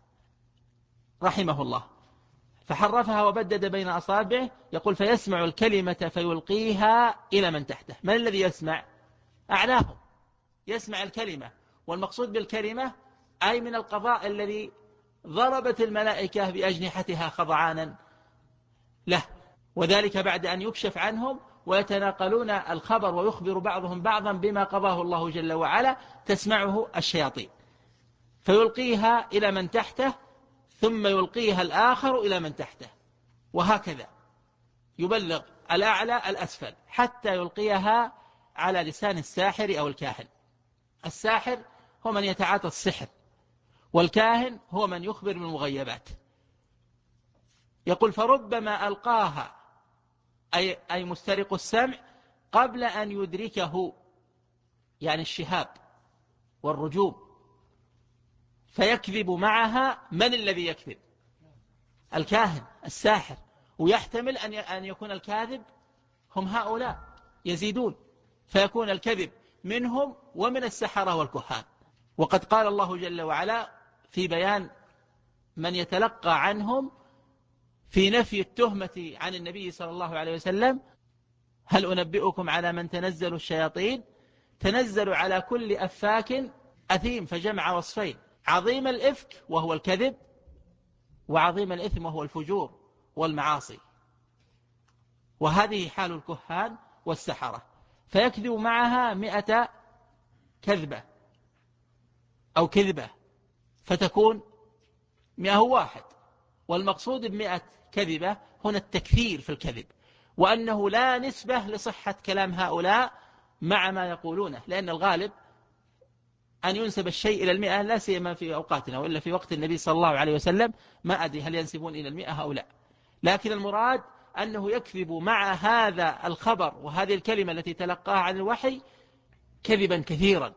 رحمه الله، فحرفها وبدد بين أصابعه. يقول فيسمع الكلمة فيلقيها إلى من تحته. من الذي يسمع؟ أعلاهم يسمع الكلمة، والمقصود بالكلمة أي من القضاء الذي ضربت الملائكة بأجنحتها خضعانا له، وذلك بعد أن يكشف عنهم ويتناقلون الخبر ويخبر بعضهم بعضا بما قضاه الله جل وعلا، تسمعه الشياطين فيلقيها إلى من تحته، ثم يلقيها الآخر إلى من تحته، وهكذا يبلغ الأعلى الأسفل حتى يلقيها على لسان الساحر أو الكاهن. الساحر هو من يتعاطى السحر، والكاهن هو من يخبر بالمغيبات. يقول فربما ألقاها أي مسترق السمع قبل أن يدركه، يعني الشهاب والرجوم، فيكذب معها. من الذي يكذب؟ الكاهن الساحر، ويحتمل أن يكون الكاذب هم هؤلاء يزيدون، فيكون الكذب منهم ومن السحرة والكهان. وقد قال الله جل وعلا في بيان من يتلقى عنهم في نفي التهمة عن النبي صلى الله عليه وسلم: هل أنبئكم على من تنزل الشياطين؟ تنزل على كل أفاك أثيم، فجمع وصفين: عظيم الإفك وهو الكذب، وعظيم الإثم وهو الفجور والمعاصي. وهذه حال الكهان والسحرة، فيكذب معها 100 كذبة أو كذبة، فتكون 101. والمقصود ب100 كذبة هنا التكثير في الكذب، وأنه لا نسبة لصحة كلام هؤلاء مع ما يقولونه، لأن الغالب أن ينسب الشيء إلى 100، لا سيما في أوقاتنا، وإلا في وقت النبي صلى الله عليه وسلم ما أدري هل ينسبون إلى 100 هؤلاء. لكن المراد أنه يكذب مع هذا الخبر وهذه الكلمة التي تلقاها عن الوحي كذبا كثيرا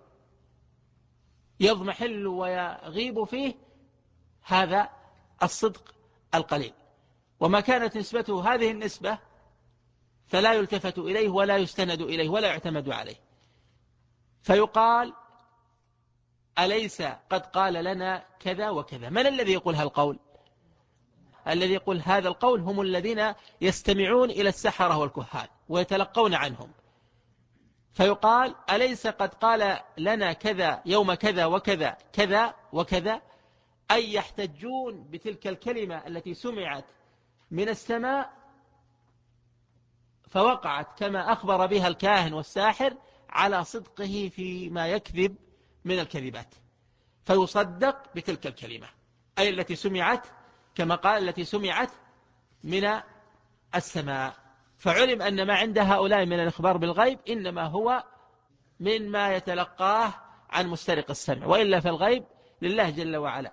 يضمحل ويغيب فيه هذا الصدق القليل. وما كانت نسبته هذه النسبة فلا يلتفت إليه ولا يستند إليه ولا يعتمد عليه، فيقال: أليس قد قال لنا كذا وكذا؟ من الذي يقول هالقول؟ الذي يقول هذا القول هم الذين يستمعون إلى السحرة والكهان ويتلقون عنهم، فيقال: أليس قد قال لنا كذا يوم كذا وكذا كذا وكذا، أي يحتجون بتلك الكلمة التي سمعت من السماء فوقعت كما أخبر بها الكاهن والساحر على صدقه فيما يكذب من الكذبات، فيصدق بتلك الكلمة، أي التي سمعت كما قال التي سمعت من السماء. فعلم أن ما عند هؤلاء من الإخبار بالغيب إنما هو مما يتلقاه عن مسترق السمع، وإلا فالغيب لله جل وعلا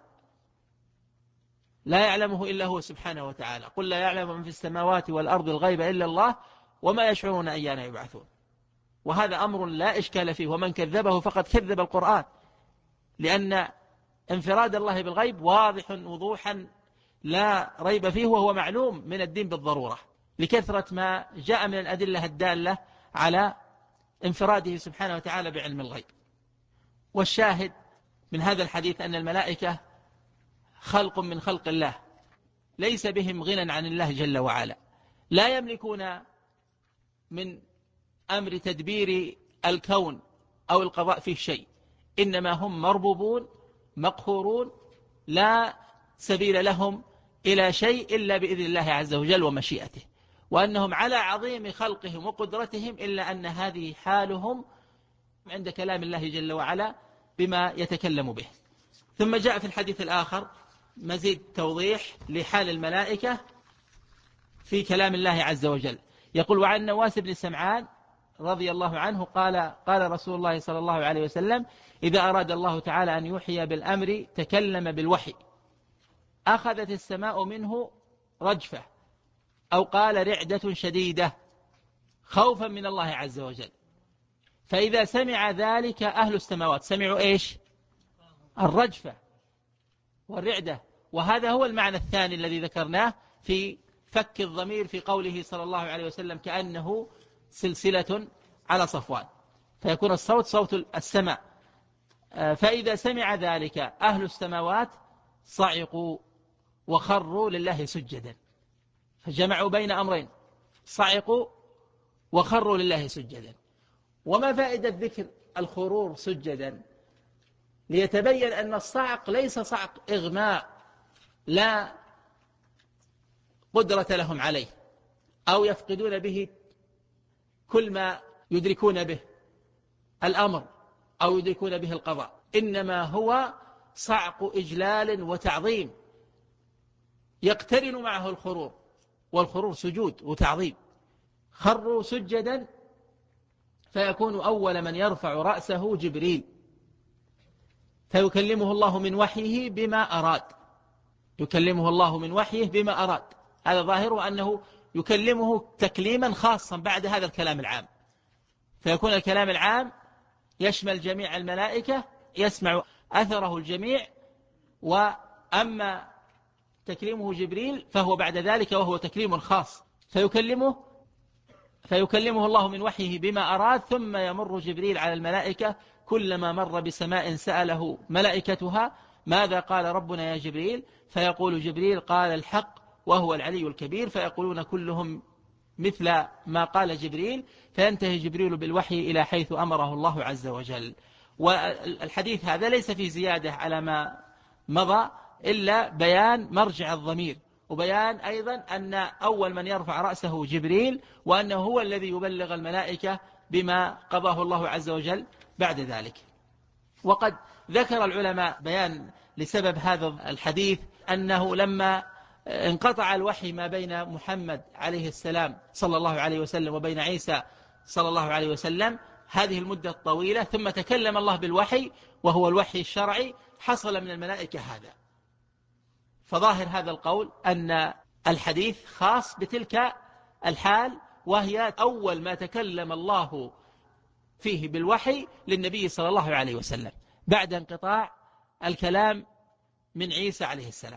لا يعلمه إلا هو سبحانه وتعالى. قل لا يعلم من في السماوات والأرض الغيب إلا الله وما يشعرون أيان يبعثون. وهذا أمر لا إشكال فيه، ومن كذبه فقد كذب القرآن، لأن انفراد الله بالغيب واضح وضوحا لا ريب فيه، وهو معلوم من الدين بالضرورة لكثرة ما جاء من الأدلة الدالة على انفراده سبحانه وتعالى بعلم الغيب. والشاهد من هذا الحديث أن الملائكة خلق من خلق الله، ليس بهم غنى عن الله جل وعلا، لا يملكون من أمر تدبير الكون أو القضاء فيه شيء، إنما هم مربوبون مقهورون لا سبيل لهم إلى شيء إلا بإذن الله عز وجل ومشيئته، وأنهم على عظيم خلقهم وقدرتهم، إلا أن هذه حالهم عند كلام الله جل وعلا بما يتكلم به. ثم جاء في الحديث الآخر مزيد توضيح لحال الملائكة في كلام الله عز وجل. يقول: وعن نواس بن سمعان رضي الله عنه قال رسول الله صلى الله عليه وسلم: إذا أراد الله تعالى أن يحيي بالأمر تكلم بالوحي، أخذت السماء منه رجفة، أو قال رعدة شديدة، خوفا من الله عز وجل. فإذا سمع ذلك أهل السماوات، سمعوا إيش؟ الرجفة والرعدة. وهذا هو المعنى الثاني الذي ذكرناه في فك الضمير في قوله صلى الله عليه وسلم: كأنه سلسلة على صفوان، فيكون الصوت صوت السماء. فإذا سمع ذلك أهل السماوات صعقوا وخروا لله سجدا، فجمعوا بين أمرين: صعقوا وخروا لله سجدا. وما فائدة ذكر الخرور سجدا؟ ليتبين أن الصعق ليس صعق إغماء لا قدرة لهم عليه، أو يفقدون به كل ما يدركون به الأمر أو يدركون به القضاء، إنما هو صعق إجلال وتعظيم يقترن معه الخرور، والخرور سجود وتعظيم. خروا سجدا، فيكون أول من يرفع رأسه جبريل، فيكلمه الله من وحيه بما أراد، يكلمه الله من وحيه بما أراد. هذا ظاهره أنه يكلمه تكليما خاصا بعد هذا الكلام العام، فيكون الكلام العام يشمل جميع الملائكة، يسمع أثره الجميع. وأما تكليمه جبريل فهو بعد ذلك، وهو تكليم خاص، فيكلمه الله من وحيه بما أراد. ثم يمر جبريل على الملائكة، كلما مر بسماء سأله ملائكتها: ماذا قال ربنا يا جبريل؟ فيقول جبريل: قال الحق وهو العلي الكبير. فيقولون كلهم مثل ما قال جبريل، فينتهي جبريل بالوحي إلى حيث أمره الله عز وجل. والحديث هذا ليس في زيادة على ما مضى، إلا بيان مرجع الضمير، وبيان أيضا أن أول من يرفع رأسه جبريل، وأنه هو الذي يبلغ الملائكة بما قضاه الله عز وجل بعد ذلك. وقد ذكر العلماء بيان لسبب هذا الحديث أنه لما انقطع الوحي ما بين محمد عليه السلام صلى الله عليه وسلم وبين عيسى صلى الله عليه وسلم هذه المدة الطويلة، ثم تكلم الله بالوحي وهو الوحي الشرعي، حصل من الملائكة هذا. فظاهر هذا القول أن الحديث خاص بتلك الحال، وهي أول ما تكلم الله فيه بالوحي للنبي صلى الله عليه وسلم بعد انقطاع الكلام من عيسى عليه السلام.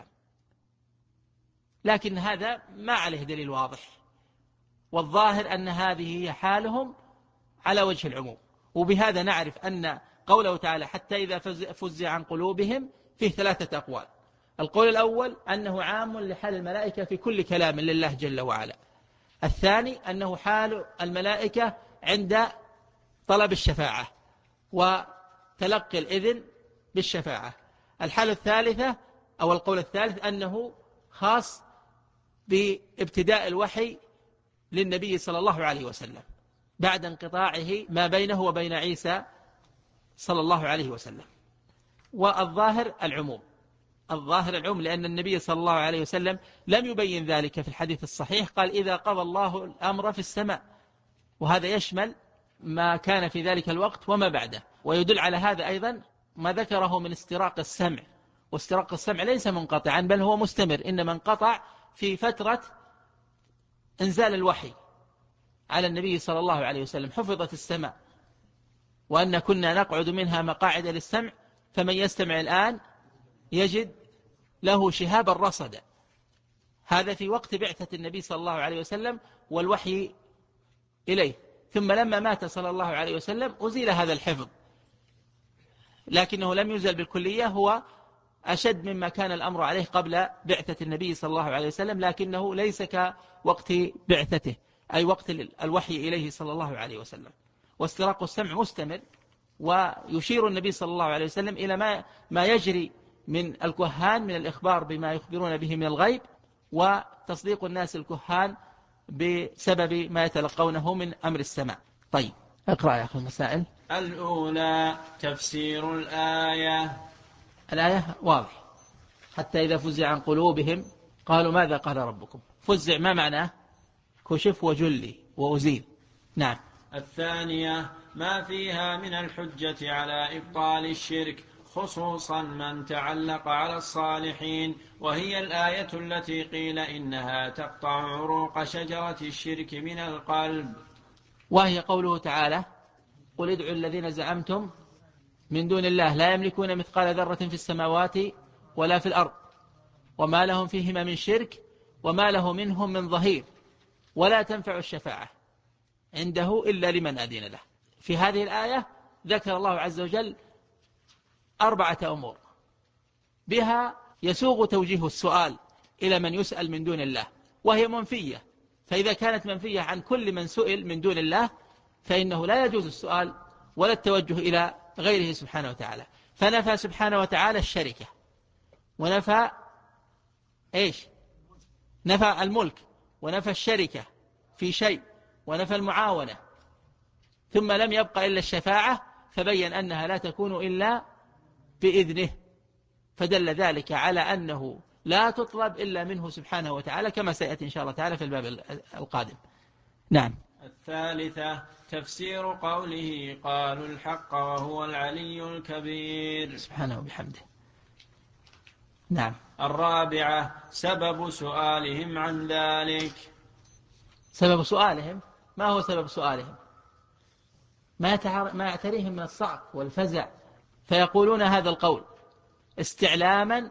لكن هذا ما عليه دليل واضح، والظاهر أن هذه هي حالهم على وجه العموم. وبهذا نعرف أن قوله تعالى: حتى إذا فزع عن قلوبهم، فيه 3 أقوال. القول الأول أنه عام لحال الملائكة في كل كلام لله جل وعلا. الثاني أنه حال الملائكة عند طلب الشفاعة وتلقي الإذن بالشفاعة. الحالة الثالثة أو القول الثالث أنه خاص بابتداء الوحي للنبي صلى الله عليه وسلم بعد انقطاعه ما بينه وبين عيسى صلى الله عليه وسلم. والظاهر العموم، لأن النبي صلى الله عليه وسلم لم يبين ذلك في الحديث الصحيح، قال: إذا قضى الله الأمر في السماء، وهذا يشمل ما كان في ذلك الوقت وما بعده. ويدل على هذا أيضا ما ذكره من استراق السمع، واستراق السمع ليس منقطعا بل هو مستمر، إنما انقطع في فترة انزال الوحي على النبي صلى الله عليه وسلم. حفظت السماء، وأن كنا نقعد منها مقاعد للسمع، فمن يستمع الآن يجد له شهابا رصدا. هذا في وقت بعثة النبي صلى الله عليه وسلم والوحي إليه. ثم لما مات صلى الله عليه وسلم أزيل هذا الحفظ، لكنه لم يزل بالكلية، هو أشد مما كان الأمر عليه قبل بعثة النبي صلى الله عليه وسلم، لكنه ليس كوقت بعثته، أي وقت الوحي إليه صلى الله عليه وسلم. واستراق السمع مستمر، ويشير النبي صلى الله عليه وسلم إلى ما يجري من الكهان من الإخبار بما يخبرون به من الغيب، وتصديق الناس الكهان بسبب ما يتلقونه من أمر السماء. طيب، اقرأ يا أخي المسائل. الأولى: تفسير الآية. الآية واضح، حتى إذا فزع عن قلوبهم قالوا ماذا قال ربكم. فزع ما معناه؟ كشف وجلي وأزيل. نعم. الثانية ما فيها من الحجة على إبطال الشرك، خصوصا من تعلق على الصالحين، وهي الآية التي قيل إنها تقطع عروق شجرة الشرك من القلب، وهي قوله تعالى قل ادعوا الذين زعمتم من دون الله لا يملكون مثقال ذرة في السماوات ولا في الأرض وما لهم فيهما من شرك وما له منهم من ظهير ولا تنفع الشفاعة عنده إلا لمن أذن له. في هذه الآية ذكر الله عز وجل 4 أمور بها يسوغ توجيه السؤال إلى من يسأل من دون الله، وهي منفية، فإذا كانت منفية عن كل من سئل من دون الله فإنه لا يجوز السؤال ولا التوجه إلى غيره سبحانه وتعالى. فنفى سبحانه وتعالى الشركة، ونفى إيش؟ نفى الملك، ونفى الشركة في شيء، ونفى المعاونة، ثم لم يبقى إلا الشفاعة، فبين أنها لا تكون إلا بإذنه، فدل ذلك على أنه لا تطلب إلا منه سبحانه وتعالى، كما سيأتي إن شاء الله تعالى في الباب القادم. نعم. الثالثة تفسير قوله قالوا الحق وهو العلي الكبير سبحانه وبحمده. نعم. الرابعة سبب سؤالهم عن ذلك. سبب سؤالهم، ما هو سبب سؤالهم؟ ما يعتريهم من الصعق والفزع، فيقولون هذا القول استعلاما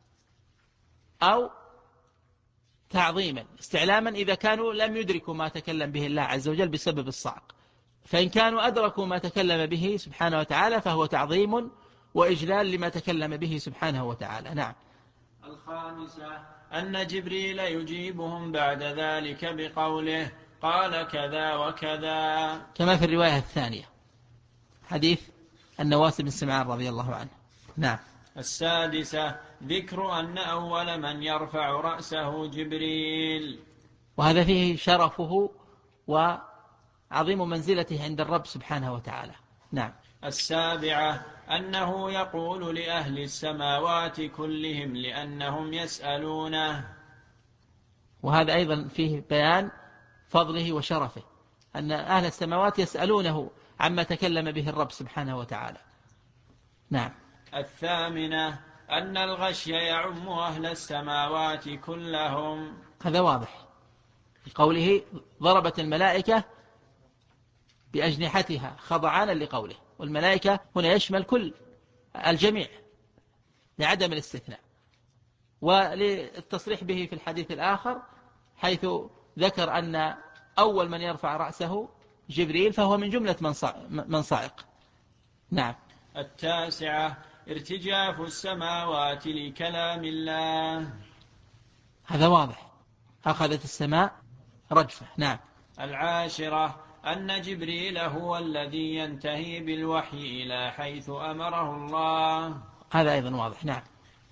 أو تعظيما. استعلاما إذا كانوا لم يدركوا ما تكلم به الله عز وجل بسبب الصعق، فإن كانوا أدركوا ما تكلم به سبحانه وتعالى فهو تعظيم وإجلال لما تكلم به سبحانه وتعالى. نعم. الخامسة أن جبريل يجيبهم بعد ذلك بقوله قال كذا وكذا، كما في الرواية الثانية حديث النواس بن سمعان رضي الله عنه. نعم. السادسة ذكر أن أول من يرفع رأسه جبريل، وهذا فيه شرفه وعظيم منزلته عند الرب سبحانه وتعالى. نعم. السابعة أنه يقول لأهل السماوات كلهم لأنهم يسألونه، وهذا أيضا فيه بيان فضله وشرفه، أن أهل السماوات يسألونه عما تكلم به الرب سبحانه وتعالى. نعم. الثامنة أن الغشي يعم أهل السماوات كلهم، هذا واضح في قوله ضربت الملائكة بأجنحتها خضعانا لقوله، والملائكة هنا يشمل كل الجميع لعدم الاستثناء، وللتصريح به في الحديث الآخر حيث ذكر أن أول من يرفع رأسه جبريل فهو من جملة من صعق. نعم. التاسعة ارتجاف السماوات لكلام الله، هذا واضح، أخذت السماء رجفة. نعم. العاشرة أن جبريل هو الذي ينتهي بالوحي إلى حيث أمره الله، هذا أيضا واضح. نعم.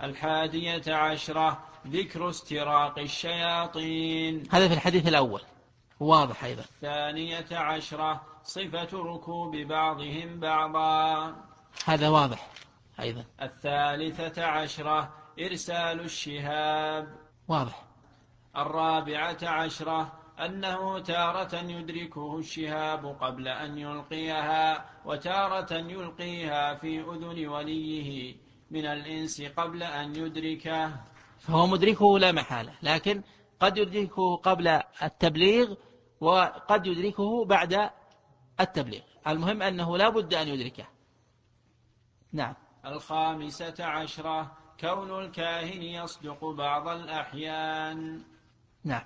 11 ذكر استراق الشياطين، هذا في الحديث الأول واضح أيضا. 12 صفة ركوب بعضهم بعضا، هذا واضح أيضا. 13 إرسال الشهاب، واضح. 14 أنه تارة يدركه الشهاب قبل أن يلقيها، وتارة يلقيها في أذن وليه من الإنس قبل أن يدركه، فهو مدركه لا محالة، لكن قد يدركه قبل التبليغ وقد يدركه بعد التبليغ، المهم أنه لا بد أن يدركه. نعم. 15 كون الكاهن يصدق بعض الأحيان. نعم.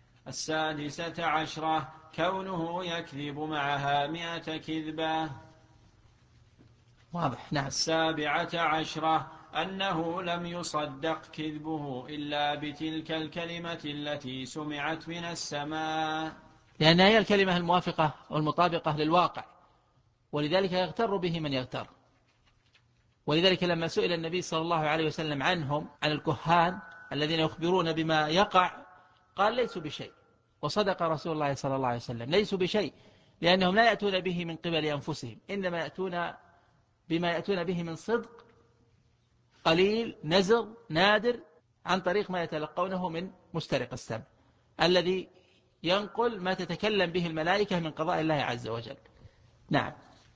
16 كونه يكذب معها 100 كذبة. واضح. نعم. 17 أنه لم يصدق كذبه إلا بتلك الكلمة التي سمعت من السماء، لأنها هي الكلمة الموافقة والمطابقة للواقع، ولذلك يغتر به من يغتر. ولذلك لما سئل النبي صلى الله عليه وسلم عنهم، عن الكهان الذين يخبرون بما يقع، قال ليسوا بشيء. وصدق رسول الله صلى الله عليه وسلم، ليسوا بشيء، لأنهم لا يأتون به من قبل أنفسهم، إنما يأتون بما يأتون به من صدق قليل نزر نادر عن طريق ما يتلقونه من مسترق السمع الذي ينقل ما تتكلم به الملائكة من قضاء الله عز وجل. نعم.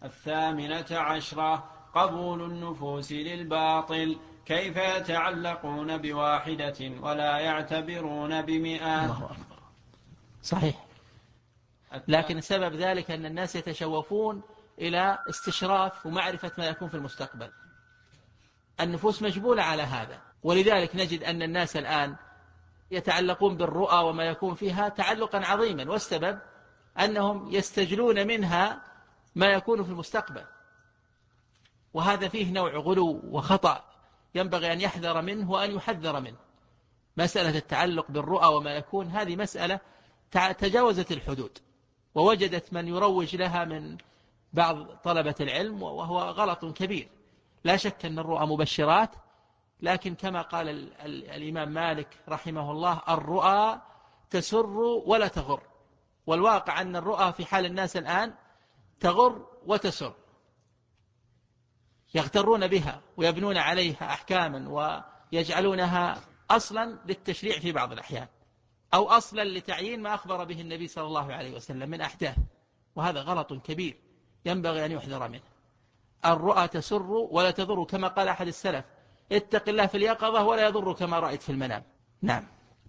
18 قبول النفوس للباطل، كيف يتعلقون بواحدة ولا يعتبرون ب100؟ الله أكبر. صحيح، لكن سبب ذلك أن الناس يتشوفون إلى استشراف ومعرفة ما يكون في المستقبل. النفوس مجبولة على هذا، ولذلك نجد أن الناس الآن يتعلقون بالرؤى وما يكون فيها تعلقا عظيما، والسبب أنهم يستجلون منها ما يكون في المستقبل، وهذا فيه نوع غلو وخطأ ينبغي أن يحذر منه وأن يحذر منه. مسألة التعلق بالرؤى وما يكون هذه مسألة تجاوزت الحدود، ووجدت من يروج لها من بعض طلبة العلم، وهو غلط كبير. لا شك أن الرؤى مبشرات، لكن كما قال الإمام مالك رحمه الله: الرؤى تسر ولا تغر. والواقع أن الرؤى في حال الناس الآن تغر وتسر، يغترون بها ويبنون عليها أحكاما ويجعلونها أصلا للتشريع في بعض الأحيان، أو أصلا لتعيين ما أخبر به النبي صلى الله عليه وسلم من أحداث، وهذا غلط كبير ينبغي أن يحذر منه. الرؤى تسر ولا تضر، كما قال أحد السلف: اتق الله في اليقظة ولا يضرك ما رأيت في المنام. نعم.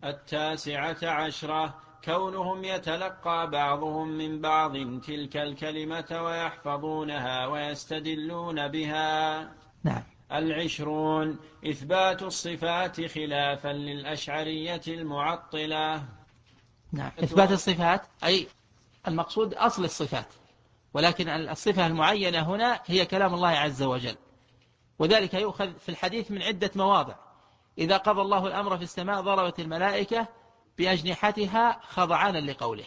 19 كونهم يتلقى بعضهم من بعض تلك الكلمة ويحفظونها ويستدلون بها. نعم. 20 إثبات الصفات خلافا للأشعرية المعطلة. نعم. إثبات الصفات أي المقصود أصل الصفات، ولكن الصفة المعينة هنا هي كلام الله عز وجل، وذلك يؤخذ في الحديث من عدة مواضع. إذا قضى الله الأمر في السماء ضربت الملائكة بأجنحتها خضعانا لقوله،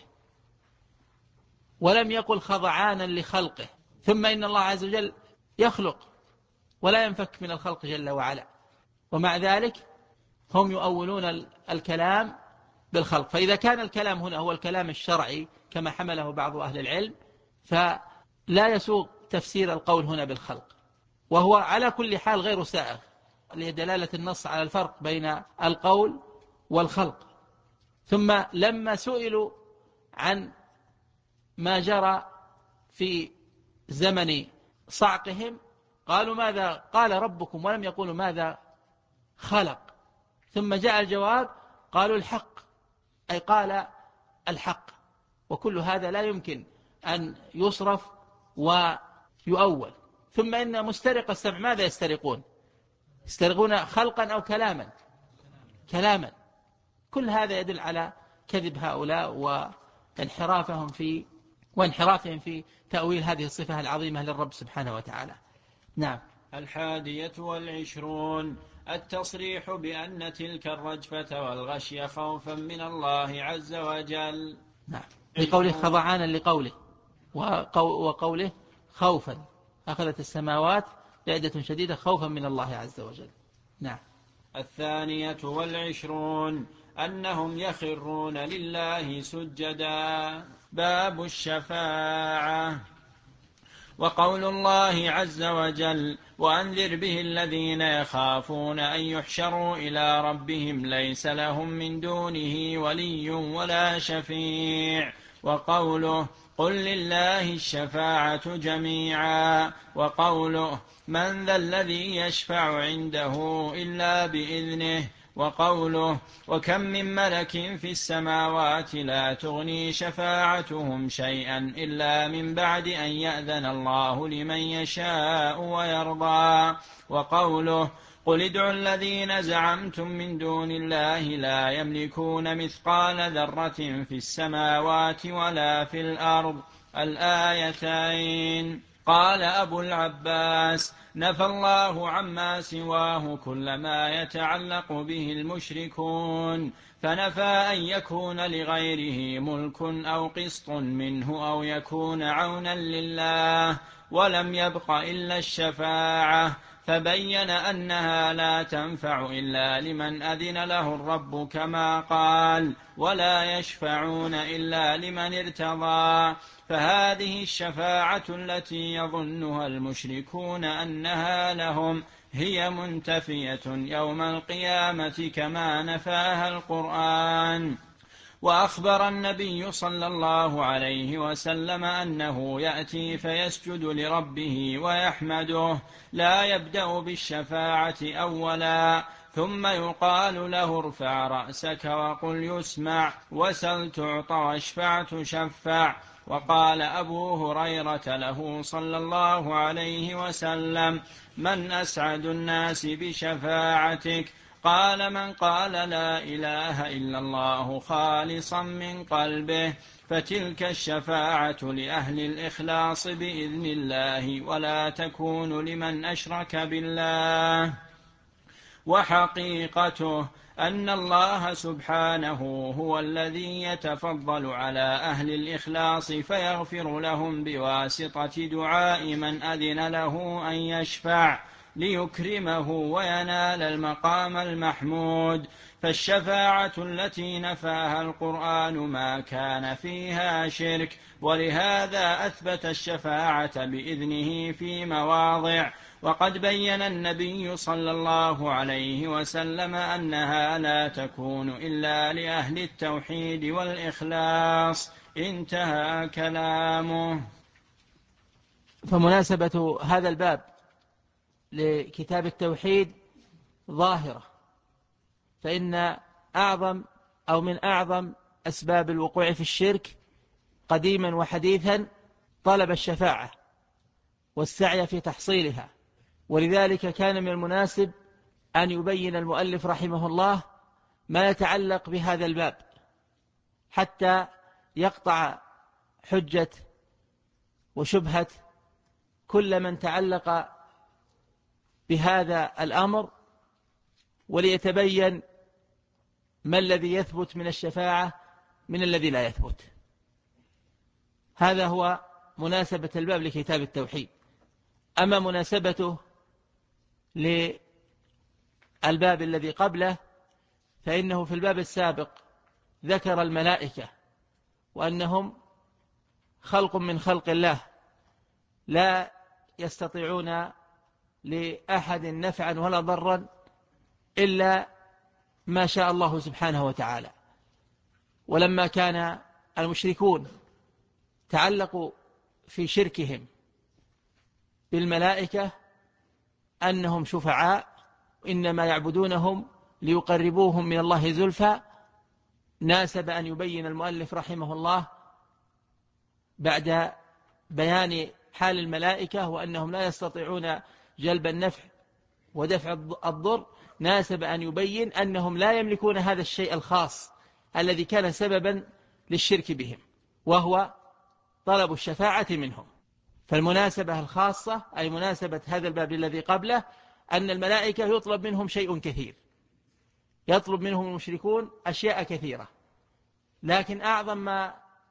ولم يقل خضعانا لخلقه. ثم إن الله عز وجل يخلق ولا ينفك من الخلق جل وعلا، ومع ذلك هم يؤولون الكلام بالخلق. فإذا كان الكلام هنا هو الكلام الشرعي كما حمله بعض أهل العلم، فلا يسوغ تفسير القول هنا بالخلق، وهو على كل حال غير سائغ لدلالة النص على الفرق بين القول والخلق. ثم لما سئلوا عن ما جرى في زمن صعقهم قالوا: ماذا قال ربكم؟ ولم يقولوا ماذا خلق. ثم جاء الجواب قالوا: الحق، أي قال الحق. وكل هذا لا يمكن أن يصرف ويؤول. ثم إن مسترق السمع ماذا يسترقون؟ يسترقون خلقا أو كلاما؟ كلاما. كل هذا يدل على كذب هؤلاء وانحرافهم في تأويل هذه الصفة العظيمة للرب سبحانه وتعالى. نعم. 21 التصريح بأن تلك الرجفة والغشي خوفا من الله عز وجل. نعم. بقوله خضعانا لقوله، وقوله خوفا، أخذت السماوات رعدة شديدة خوفا من الله عز وجل. نعم. 22 أنهم يخرون لله سجدا. باب الشفاعة. وقول الله عز وجل: وأنذر به الذين يخافون أن يحشروا إلى ربهم ليس لهم من دونه ولي ولا شفيع. وقوله: قل لله الشفاعة جميعا. وقوله: من ذا الذي يشفع عنده إلا بإذنه. وقوله: وكم من ملك في السماوات لا تغني شفاعتهم شيئا إلا من بعد أن يأذن الله لمن يشاء ويرضى. وقوله: قل ادعوا الذين زعمتم من دون الله لا يملكون مثقال ذرة في السماوات ولا في الأرض. الآيتين. قال أبو العباس: نفى الله عما سواه كل ما يتعلق به المشركون، فنفى أن يكون لغيره ملك أو قسط منه أو يكون عونا لله، ولم يبق إلا الشفاعة، فبين أنها لا تنفع إلا لمن أذن له الرب كما قال: ولا يشفعون إلا لمن ارتضى. فهذه الشفاعة التي يظنها المشركون أنها لهم هي منتفية يوم القيامة كما نفاها القرآن. وأخبر النبي صلى الله عليه وسلم أنه يأتي فيسجد لربه ويحمده، لا يبدأ بالشفاعة أولا، ثم يقال له: ارفع رأسك وقل يسمع، وسل تعطى، واشفع تشفع. وقال أبو هريرة له صلى الله عليه وسلم: من أسعد الناس بشفاعتك؟ قال: من قال لا إله إلا الله خالصا من قلبه. فتلك الشفاعة لأهل الإخلاص بإذن الله، ولا تكون لمن أشرك بالله. وحقيقته أن الله سبحانه هو الذي يتفضل على أهل الإخلاص فيغفر لهم بواسطة دعاء من أذن له أن يشفع ليكرمه وينال المقام المحمود. فالشفاعة التي نفاها القرآن ما كان فيها شرك، ولهذا أثبت الشفاعة بإذنه في مواضع. وقد بين النبي صلى الله عليه وسلم أنها لا تكون إلا لأهل التوحيد والإخلاص. انتهى كلامه. فمناسبة هذا الباب لكتاب التوحيد ظاهرة، فإن من أعظم أسباب الوقوع في الشرك قديما وحديثا طلب الشفاعة والسعي في تحصيلها. ولذلك كان من المناسب أن يبين المؤلف رحمه الله ما يتعلق بهذا الباب حتى يقطع حجة وشبهة كل من تعلق بهذا الأمر، وليتبين ما الذي يثبت من الشفاعة من الذي لا يثبت. هذا هو مناسبة الباب لكتاب التوحيد. أما مناسبته للباب الذي قبله فإنه في الباب السابق ذكر الملائكة وأنهم خلق من خلق الله لا يستطيعون لأحد نفعا ولا ضرا إلا ما شاء الله سبحانه وتعالى. ولما كان المشركون تعلقوا في شركهم بالملائكة أنهم شفعاء إنما يعبدونهم ليقربوهم من الله زلفى، ناسب أن يبين المؤلف رحمه الله بعد بيان حال الملائكة وأنهم لا يستطيعون جلب النفع ودفع الضر، ناسب أن يبين أنهم لا يملكون هذا الشيء الخاص الذي كان سببا للشرك بهم، وهو طلب الشفاعة منهم. فالمناسبة الخاصة أي مناسبة هذا الباب الذي قبله أن الملائكة يطلب منهم شيء كثير، يطلب منهم المشركون أشياء كثيرة، لكن أعظم ما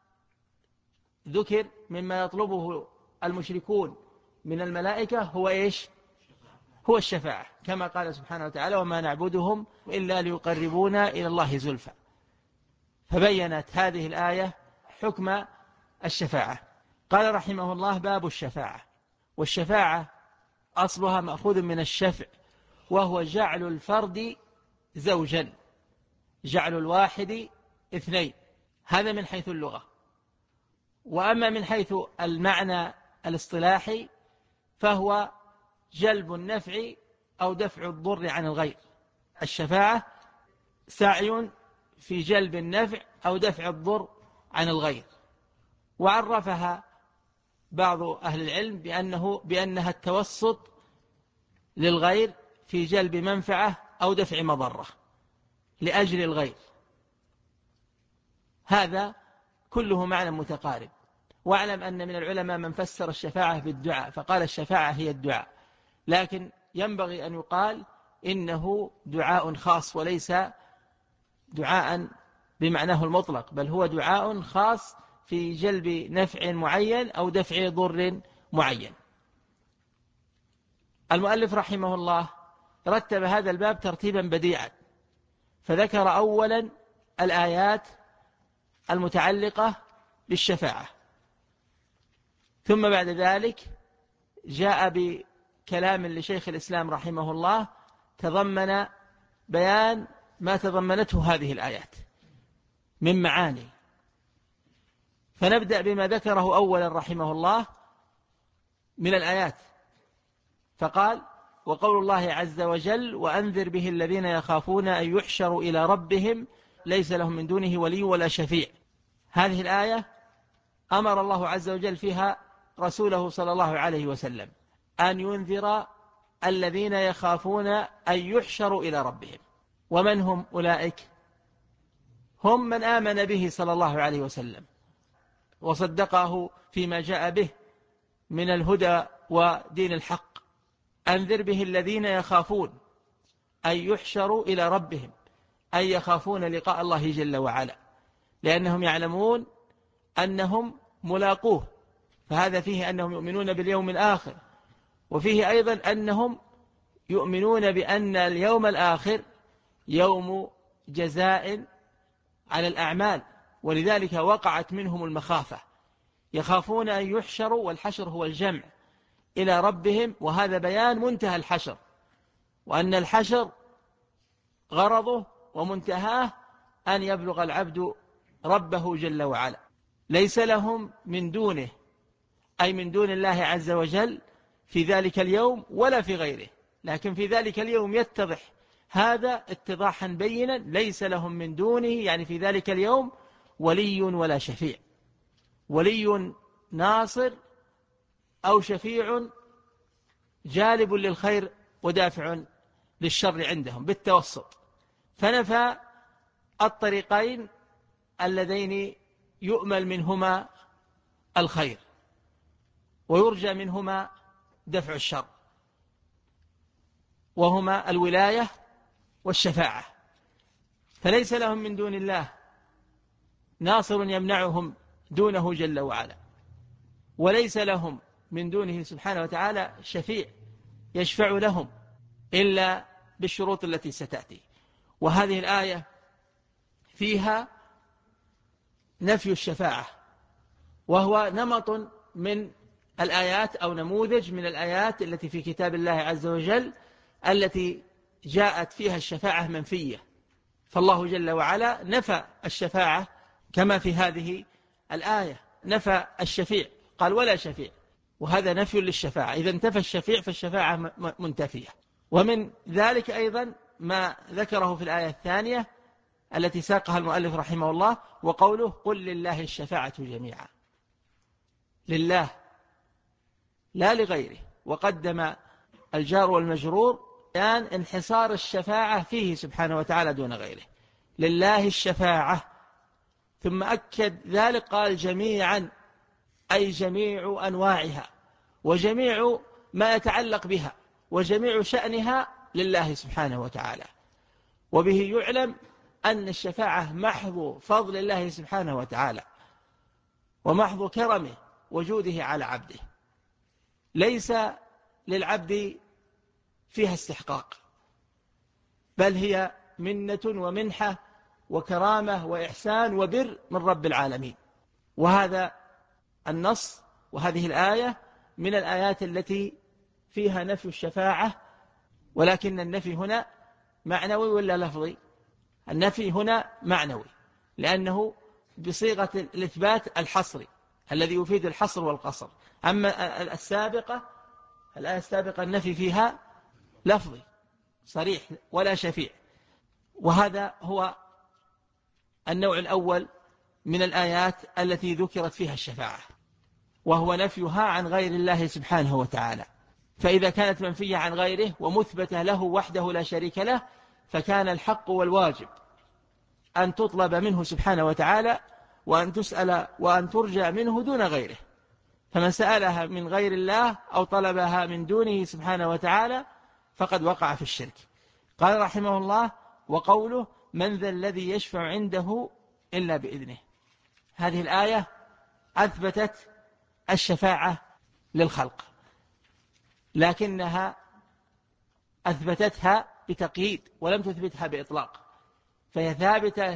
ذكر مما يطلبه المشركون من الملائكة هو إيش؟ هو الشفاعة، كما قال سبحانه وتعالى: وما نعبدهم إلا ليقربونا إلى الله زلفى. فبينت هذه الآية حكم الشفاعة. قال رحمه الله: باب الشفاعة. والشفاعة أصلها مأخوذ من الشفع، وهو جعل الفرد زوجا، جعل الواحد اثنين، هذا من حيث اللغة. وأما من حيث المعنى الاصطلاحي فهو جلب النفع أو دفع الضر عن الغير. الشفاعة سعي في جلب النفع أو دفع الضر عن الغير. وعرفها بعض أهل العلم بأنها التوسط للغير في جلب منفعة أو دفع مضرة لأجل الغير. هذا كله معنى متقارب. واعلم أن من العلماء من فسر الشفاعة بالدعاء فقال الشفاعة هي الدعاء، لكن ينبغي أن يقال إنه دعاء خاص وليس دعاء بمعناه المطلق، بل هو دعاء خاص في جلب نفع معين أو دفع ضر معين. المؤلف رحمه الله رتب هذا الباب ترتيبا بديعا، فذكر أولا الآيات المتعلقة بالشفاعة، ثم بعد ذلك جاء بكلام لشيخ الإسلام رحمه الله تضمن بيان ما تضمنته هذه الآيات من معاني. فنبدأ بما ذكره أولا رحمه الله من الآيات، فقال: وقول الله عز وجل: وأنذر به الذين يخافون أن يحشروا إلى ربهم ليس لهم من دونه ولي ولا شفيع. هذه الآية أمر الله عز وجل فيها رسوله صلى الله عليه وسلم أن ينذر الذين يخافون أن يحشروا إلى ربهم. ومن هم أولئك؟ هم من آمن به صلى الله عليه وسلم وصدقه فيما جاء به من الهدى ودين الحق. أنذر به الذين يخافون أن يحشروا إلى ربهم، أي يخافون لقاء الله جل وعلا، لأنهم يعلمون أنهم ملاقوه، فهذا فيه أنهم يؤمنون باليوم الآخر، وفيه أيضا أنهم يؤمنون بأن اليوم الآخر يوم جزاء على الأعمال، ولذلك وقعت منهم المخافة، يخافون أن يحشروا، والحشر هو الجمع، إلى ربهم، وهذا بيان منتهى الحشر، وأن الحشر غرضه ومنتهاه أن يبلغ العبد ربه جل وعلا. ليس لهم من دونه، أي من دون الله عز وجل، في ذلك اليوم ولا في غيره، لكن في ذلك اليوم يتضح هذا اتضاحا بينا، ليس لهم من دونه يعني في ذلك اليوم ولي ولا شفيع، ولي ناصر أو شفيع جالب للخير ودافع للشر عندهم بالتوسط. فنفى الطريقين اللذين يؤمل منهما الخير ويرجى منهما دفع الشر، وهما الولاية والشفاعة. فليس لهم من دون الله ناصر يمنعهم دونه جل وعلا، وليس لهم من دونه سبحانه وتعالى شفيع يشفع لهم إلا بالشروط التي ستأتي. وهذه الآية فيها نفي الشفاعة، وهو نمط من الآيات أو نموذج من الآيات التي في كتاب الله عز وجل التي جاءت فيها الشفاعة منفية، فالله جل وعلا نفى الشفاعة كما في هذه الآية، نفى الشفيع، قال ولا شفيع، وهذا نفي للشفاعة. إذا انتفى الشفيع فالشفاعة منتفية. ومن ذلك أيضا ما ذكره في الآية الثانية التي ساقها المؤلف رحمه الله: وقوله: قل لله الشفاعة جميعا. لله لا لغيره، وقدم الجار والمجرور بيان انحصار الشفاعة فيه سبحانه وتعالى دون غيره، لله الشفاعة. ثم أكد ذلك قال جميعا، أي جميع أنواعها وجميع ما يتعلق بها وجميع شأنها لله سبحانه وتعالى. وبه يعلم أن الشفاعة محض فضل الله سبحانه وتعالى ومحض كرمه وجوده على عبده، ليس للعبد فيها استحقاق، بل هي منة ومنحة وكرامة وإحسان وبر من رب العالمين. وهذا النص وهذه الآية من الآيات التي فيها نفي الشفاعة، ولكن النفي هنا معنوي ولا لفظي؟ النفي هنا معنوي، لأنه بصيغة الإثبات الحصري الذي يفيد الحصر والقصر. أما الآية السابقة النفي فيها لفظي صريح ولا شفيع. وهذا هو النوع الأول من الآيات التي ذكرت فيها الشفاعة، وهو نفيها عن غير الله سبحانه وتعالى. فإذا كانت منفية عن غيره ومثبتة له وحده لا شريك له، فكان الحق والواجب أن تطلب منه سبحانه وتعالى، وأن تسأل وأن ترجى منه دون غيره. فمن سألها من غير الله أو طلبها من دونه سبحانه وتعالى فقد وقع في الشرك. قال رحمه الله: وقوله: من ذا الذي يشفع عنده إلا بإذنه. هذه الآية أثبتت الشفاعة للخلق، لكنها أثبتتها بتقييد ولم تثبتها بإطلاق، فهي ثابتة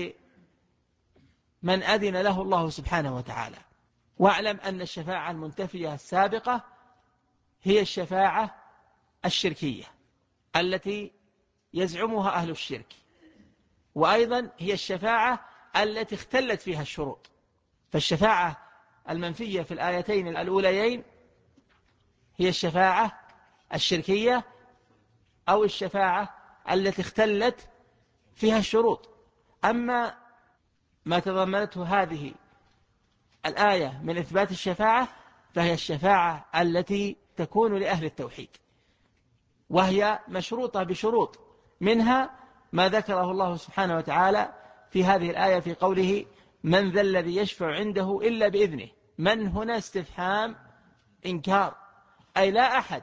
لمن أذن له الله سبحانه وتعالى. واعلم أن الشفاعة المنتفية السابقة هي الشفاعة الشركية التي يزعمها أهل الشرك، وأيضا هي الشفاعة التي اختلت فيها الشروط. فالشفاعة المنفية في الآيتين الأوليين هي الشفاعة الشركية أو الشفاعة التي اختلت فيها الشروط. أما ما تضمنته هذه الآية من إثبات الشفاعة فهي الشفاعة التي تكون لأهل التوحيد، وهي مشروطة بشروط، منها ما ذكره الله سبحانه وتعالى في هذه الآية في قوله من ذا الذي يشفع عنده إلا بإذنه. من هنا استفهام إنكار، أي لا أحد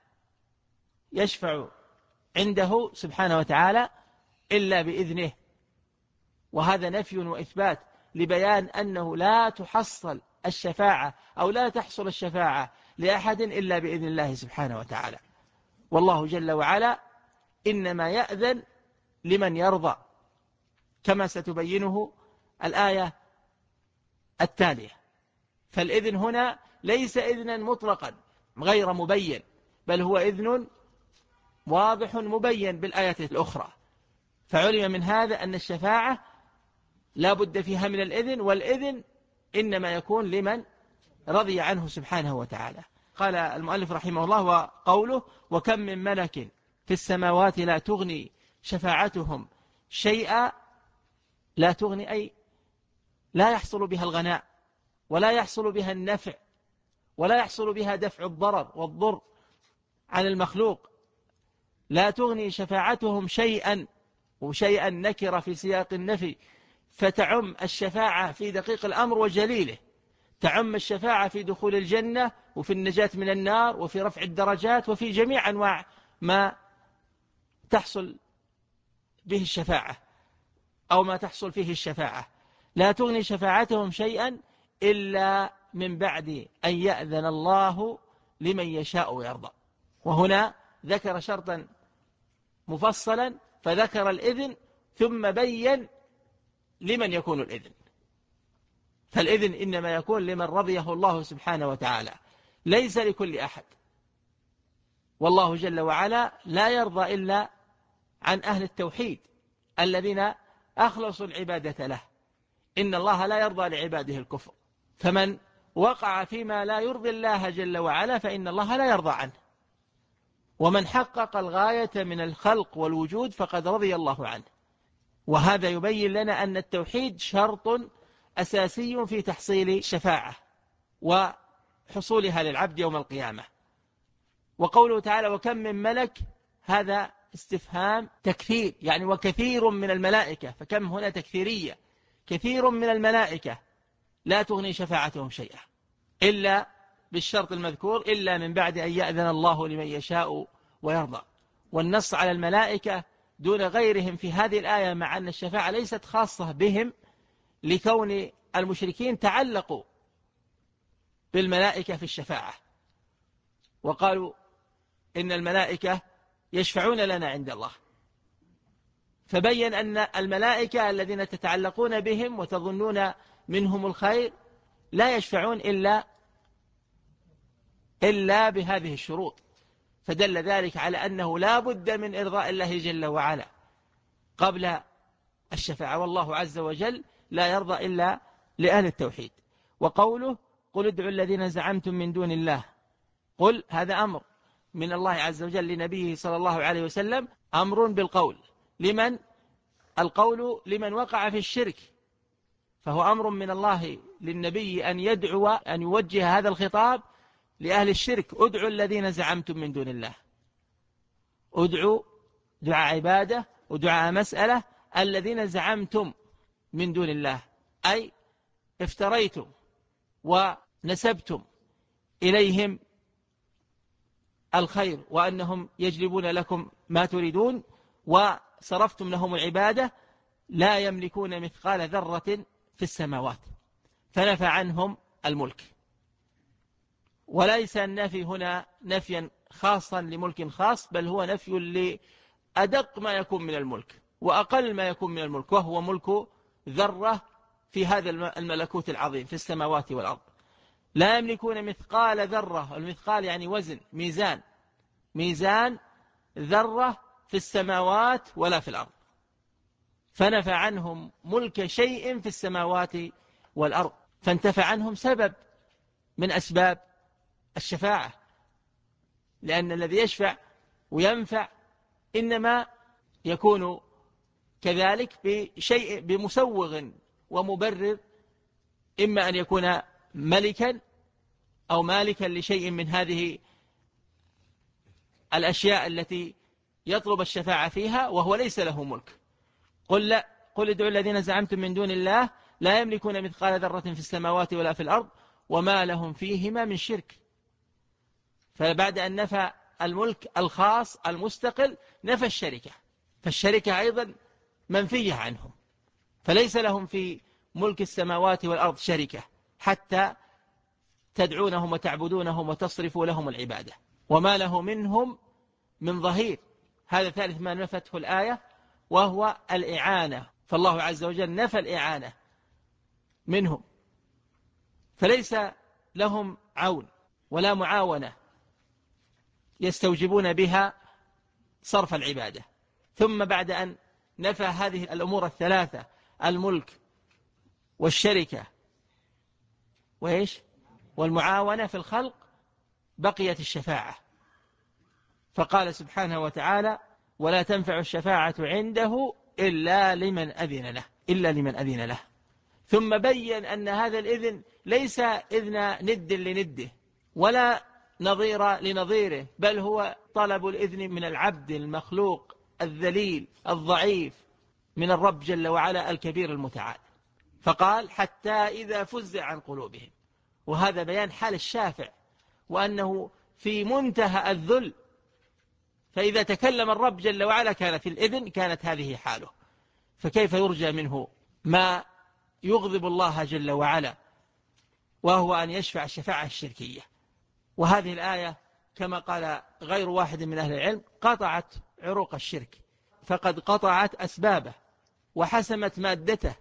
يشفع عنده سبحانه وتعالى إلا بإذنه، وهذا نفي وإثبات لبيان أنه لا تحصل الشفاعة أو لا تحصل الشفاعة لأحد إلا بإذن الله سبحانه وتعالى. والله جل وعلا إنما يأذن لمن يرضى، كما ستبينه الآية التالية. فالإذن هنا ليس إذنا مطلقا غير مبين، بل هو إذن واضح مبين بالآية الأخرى. فعلم من هذا أن الشفاعة لا بد فيها من الإذن، والإذن إنما يكون لمن رضي عنه سبحانه وتعالى. قال المؤلف رحمه الله وقوله وكم من ملك في السماوات لا تغني شفاعتهم شيئا. لا تغني أي لا يحصل بها الغناء، ولا يحصل بها النفع، ولا يحصل بها دفع الضرر والضر عن المخلوق. لا تغني شفاعتهم شيئا، وشيئا نكر في سياق النفي، فتعم الشفاعة في دقيق الأمر وجليله، تعم الشفاعة في دخول الجنة وفي النجاة من النار وفي رفع الدرجات وفي جميع أنواع ما تحصل به الشفاعة أو ما تحصل فيه الشفاعة. لا تغني شفاعتهم شيئا إلا من بعد أن يأذن الله لمن يشاء ويرضى. وهنا ذكر شرطا مفصلا، فذكر الإذن ثم بين لمن يكون الإذن. فالإذن إنما يكون لمن رضيه الله سبحانه وتعالى، ليس لكل أحد. والله جل وعلا لا يرضى إلا عن أهل التوحيد الذين أخلصوا العبادة له. إن الله لا يرضى لعباده الكفر، فمن وقع فيما لا يرضي الله جل وعلا فإن الله لا يرضى عنه. ومن حقق الغاية من الخلق والوجود فقد رضي الله عنه. وهذا يبين لنا أن التوحيد شرط أساسي في تحصيل الشفاعة وحصولها للعبد يوم القيامة. وقوله تعالى وكم من ملك، هذا استفهام تكثير، يعني وكثير من الملائكة، فكم هنا تكثيرية. كثير من الملائكة لا تغني شفاعتهم شيئا إلا بالشرط المذكور، إلا من بعد أن يأذن الله لمن يشاء ويرضى. والنص على الملائكة دون غيرهم في هذه الآية، مع أن الشفاعة ليست خاصة بهم، لكون المشركين تعلقوا بالملائكة في الشفاعة وقالوا إن الملائكة يشفعون لنا عند الله. فبين أن الملائكة الذين تتعلقون بهم وتظنون منهم الخير لا يشفعون إلا بهذه الشروط. فدل ذلك على أنه لا بد من إرضاء الله جل وعلا قبل الشفاعة، والله عز وجل لا يرضى إلا لأهل التوحيد. وقوله قل ادعوا الذين زعمتم من دون الله، قل هذا أمر من الله عز وجل لنبيه صلى الله عليه وسلم، أمر بالقول. لمن؟ القول لمن وقع في الشرك، فهو أمر من الله للنبي أن يدعو، أن يوجه هذا الخطاب لأهل الشرك. ادعوا الذين زعمتم من دون الله، ادعوا دعاء عبادة ودعاء مسألة الذين زعمتم من دون الله، أي افتريتم ونسبتم إليهم الخير وأنهم يجلبون لكم ما تريدون، وصرفتم لهم العبادة، لا يملكون مثقال ذرة في السماوات، فنفى عنهم الملك. وليس النفي هنا نفيا خاصا لملك خاص، بل هو نفي لأدق ما يكون من الملك وأقل ما يكون من الملك، وهو ملك ذرة في هذا الملكوت العظيم في السماوات والأرض. لا يملكون مثقال ذرة، المثقال يعني وزن، ميزان ذرة في السماوات ولا في الأرض، فنفى عنهم ملك شيء في السماوات والأرض، فانتفى عنهم سبب من أسباب الشفاعة، لأن الذي يشفع وينفع إنما يكون كذلك بشيء بمسوغ ومبرر، إما أن يكون ملكا أو مالكا لشيء من هذه الأشياء التي يطلب الشفاعة فيها وهو ليس له ملك. قل ادعوا الذين زعمتم من دون الله لا يملكون مثقال ذرة في السماوات ولا في الأرض وما لهم فيهما من شرك. فبعد أن نفى الملك الخاص المستقل نفى الشركة، فالشركة أيضا منفية عنهم، فليس لهم في ملك السماوات والأرض شركة حتى تدعونهم وتعبدونهم وتصرفوا لهم العبادة، وما له منهم من ظهير. هذا ثالث ما نفته الآية وهو الإعانة، فالله عز وجل نفى الإعانة منهم، فليس لهم عون ولا معاونة يستوجبون بها صرف العبادة. ثم بعد أن نفى هذه الأمور الثلاثة، الملك والشركة والمعاونة في الخلق، بقيت الشفاعة، فقال سبحانه وتعالى ولا تنفع الشفاعة عنده إلا لمن أذن له. ثم بين أن هذا الإذن ليس إذن ند لنده ولا نظير لنظيره، بل هو طلب الإذن من العبد المخلوق الذليل الضعيف من الرب جل وعلا الكبير المتعال. فقال حتى إذا فزع عن قلوبهم، وهذا بيان حال الشافع وأنه في منتهى الذل، فإذا تكلم الرب جل وعلا كانت الإذن، كانت هذه حاله، فكيف يرجى منه ما يغضب الله جل وعلا، وهو أن يشفع الشفاعة الشركية. وهذه الآية كما قال غير واحد من أهل العلم قطعت عروق الشرك، فقد قطعت أسبابه وحسمت مادته،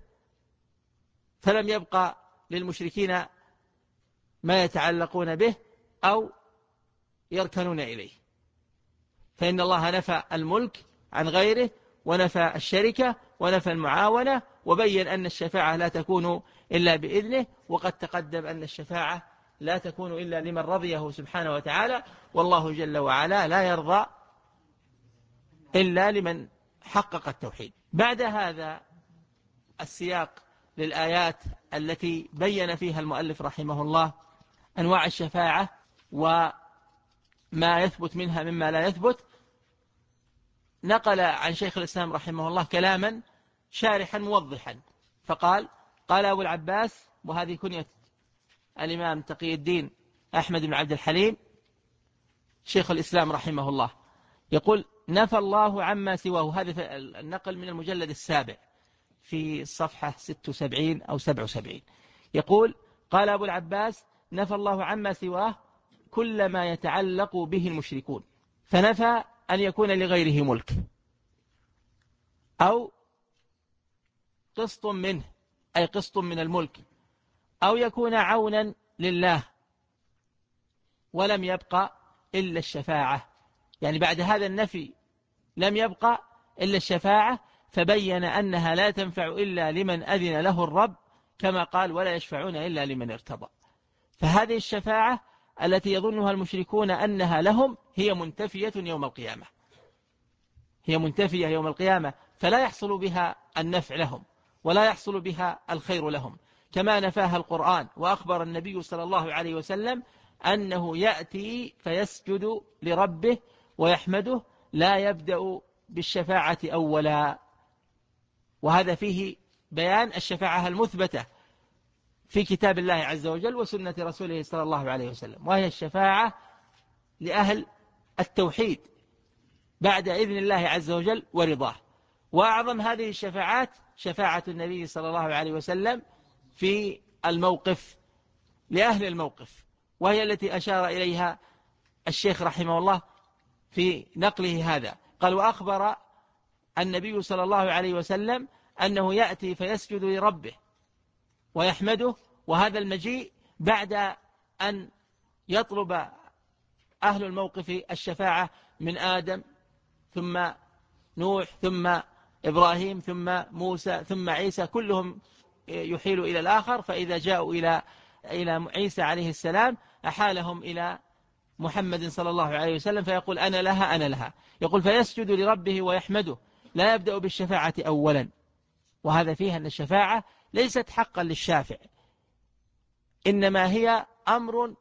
فلم يبقى للمشركين ما يتعلقون به أو يركنون إليه. فإن الله نفى الملك عن غيره، ونفى الشركة، ونفى المعاونة، وبين أن الشفاعة لا تكون إلا بإذنه، وقد تقدم أن الشفاعة لا تكون إلا لمن رضيه سبحانه وتعالى، والله جل وعلا لا يرضى إلا لمن حقق التوحيد. بعد هذا السياق للآيات التي بين فيها المؤلف رحمه الله أنواع الشفاعة وما يثبت منها مما لا يثبت، نقل عن شيخ الإسلام رحمه الله كلاما شارحا موضحا، فقال قال أبو العباس، وهذه كنية الإمام تقي الدين أحمد بن عبد الحليم شيخ الإسلام رحمه الله، يقول نفى الله عما سواه. هذا النقل من المجلد السابع في الصفحة 76 أو 77. يقول قال أبو العباس نفى الله عما سواه كل ما يتعلق به المشركون، فنفى أن يكون لغيره ملك أو قسط منه، أي قسط من الملك، أو يكون عونا لله، ولم يبقى إلا الشفاعة. يعني بعد هذا النفي لم يبقى إلا الشفاعة، فبين أنها لا تنفع إلا لمن أذن له الرب، كما قال ولا يشفعون إلا لمن ارتضى. فهذه الشفاعة التي يظنها المشركون أنها لهم هي منتفية يوم القيامة، هي منتفية يوم القيامة، فلا يحصل بها النفع لهم ولا يحصل بها الخير لهم، كما نفاها القرآن. وأخبر النبي صلى الله عليه وسلم أنه يأتي فيسجد لربه ويحمده، لا يبدأ بالشفاعة أولا. وهذا فيه بيان الشفاعة المثبتة في كتاب الله عز وجل وسنة رسوله صلى الله عليه وسلم، وهي الشفاعة لأهل التوحيد بعد إذن الله عز وجل ورضاه. وأعظم هذه الشفاعات شفاعة النبي صلى الله عليه وسلم في الموقف لأهل الموقف، وهي التي أشار إليها الشيخ رحمه الله في نقله هذا. قال: وأخبر النبي صلى الله عليه وسلم أنه يأتي فيسجد لربه ويحمده، وهذا المجيء بعد أن يطلب أهل الموقف الشفاعة من آدم ثم نوح ثم إبراهيم ثم موسى ثم عيسى، كلهم يحيل إلى الآخر، فإذا جاءوا إلى عيسى عليه السلام أحالهم إلى محمد صلى الله عليه وسلم، فيقول: أنا لها أنا لها. يقول: فيسجد لربه ويحمده، لا يبدأ بالشفاعة أولا. وهذا فيه أن الشفاعة ليست حقا للشافع، إنما هي أمر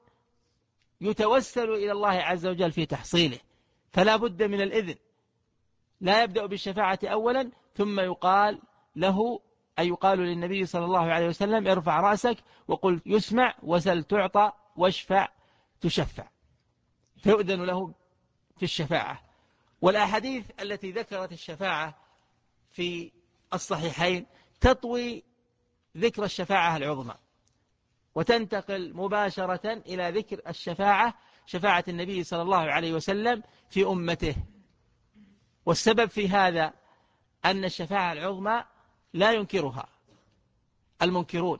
يتوسل إلى الله عز وجل في تحصيله، فلا بد من الإذن. لا يبدأ بالشفاعة أولا، ثم يقال له، أي يقال للنبي صلى الله عليه وسلم: ارفع رأسك وقل يسمع، وسل تعطى، واشفع تشفع، فيؤذن له في الشفاعة. والأحاديث التي ذكرت الشفاعة في الصحيحين تطوي ذكر الشفاعة العظمى، وتنتقل مباشرة إلى ذكر الشفاعة، شفاعة النبي صلى الله عليه وسلم في أمته. والسبب في هذا أن الشفاعة العظمى لا ينكرها المنكرون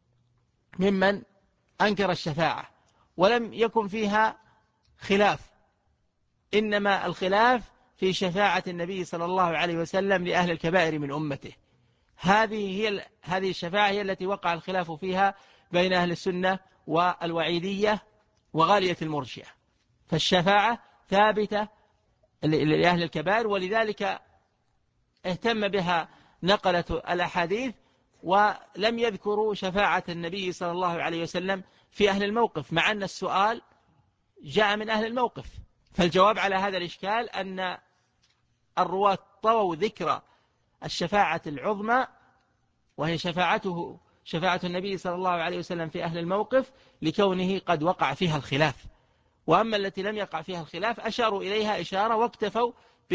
ممن أنكر الشفاعة، ولم يكن فيها خلاف، إنما الخلاف في شفاعة النبي صلى الله عليه وسلم لأهل الكبائر من أمته. هذه الشفاعة هي التي وقع الخلاف فيها بين أهل السنة والوعيدية وغالية المرجئة. فالشفاعة ثابتة لأهل الكبائر، ولذلك اهتم بها نقلة الأحاديث، ولم يذكروا شفاعة النبي صلى الله عليه وسلم في أهل الموقف، مع أن السؤال جاء من أهل الموقف. فالجواب على هذا الإشكال أن الرواة طووا ذكر الشفاعة العظمى، وهي شفاعة النبي صلى الله عليه وسلم في أهل الموقف، لكونه قد وقع فيها الخلاف. وأما التي لم يقع فيها الخلاف أشاروا إليها إشارة، واكتفوا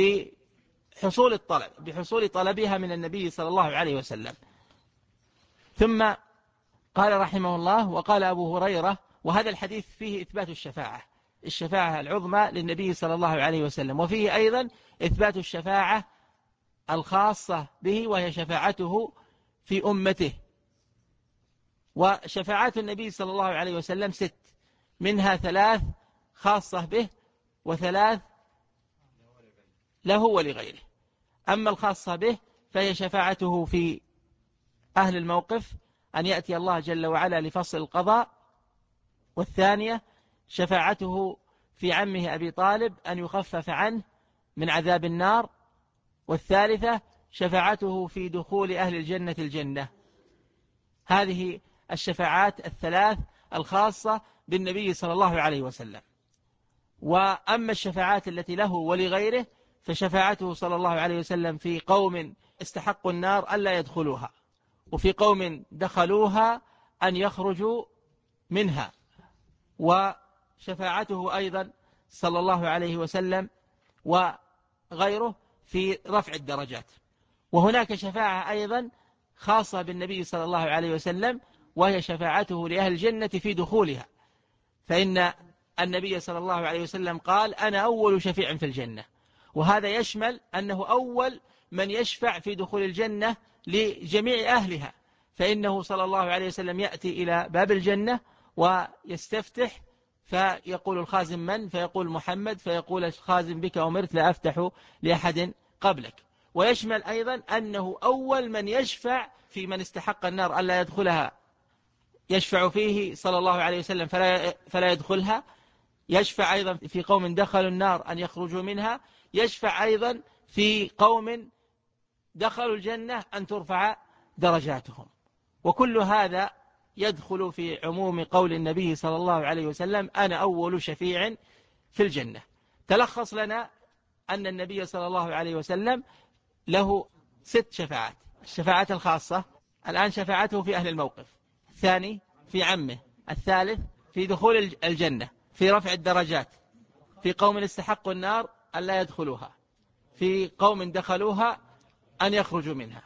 بحصول طلبها من النبي صلى الله عليه وسلم. ثم قال رحمه الله: وقال أبو هريرة، وهذا الحديث فيه إثبات الشفاعة العظمى للنبي صلى الله عليه وسلم، وفيه أيضا إثبات الشفاعة الخاصة به، وهي شفاعته في أمته. وشفاعات النبي صلى الله عليه وسلم 6، منها 3 خاصة به و3 له ولغيره. أما الخاصة به فهي شفاعته في أهل الموقف، أن يأتي الله جل وعلا لفصل القضاء. والثانية شفاعته في عمه أبي طالب، أن يخفف عنه من عذاب النار. والثالثة شفاعته في دخول أهل الجنة الجنة. هذه الشفاعات 3 الخاصة بالنبي صلى الله عليه وسلم. وأما الشفاعات التي له ولغيره فشفاعته صلى الله عليه وسلم في قوم استحقوا النار ألا يدخلوها، وفي قوم دخلوها أن يخرجوا منها. وشفاعته أيضا صلى الله عليه وسلم وغيره في رفع الدرجات. وهناك شفاعة أيضا خاصة بالنبي صلى الله عليه وسلم، وهي شفاعته لأهل الجنة في دخولها، فإن النبي صلى الله عليه وسلم قال: أنا أول شفيع في الجنة. وهذا يشمل أنه أول من يشفع في دخول الجنة لجميع أهلها، فإنه صلى الله عليه وسلم يأتي إلى باب الجنة ويستفتح، فيقول الخازن من؟ فيقول محمد، فيقول الخازن: بك أمرت لا أفتح لأحد قبلك. ويشمل أيضا أنه أول من يشفع في من استحق النار ألا يدخلها، يشفع فيه صلى الله عليه وسلم فلا يدخلها. يشفع أيضا في قوم دخلوا النار أن يخرجوا منها. يشفع أيضا في قوم دخلوا الجنة أن ترفع درجاتهم. وكل هذا يدخل في عموم قول النبي صلى الله عليه وسلم: أنا أول شفيع في الجنة. تلخص لنا أن النبي صلى الله عليه وسلم له 6 شفاعات: الشفاعة الخاصة، الآن شفاعته في أهل الموقف، الثاني في عمه، الثالث في دخول الجنة، في رفع الدرجات، في قوم استحقوا النار أن لا يدخلوها، في قوم دخلوها أن يخرجوا منها.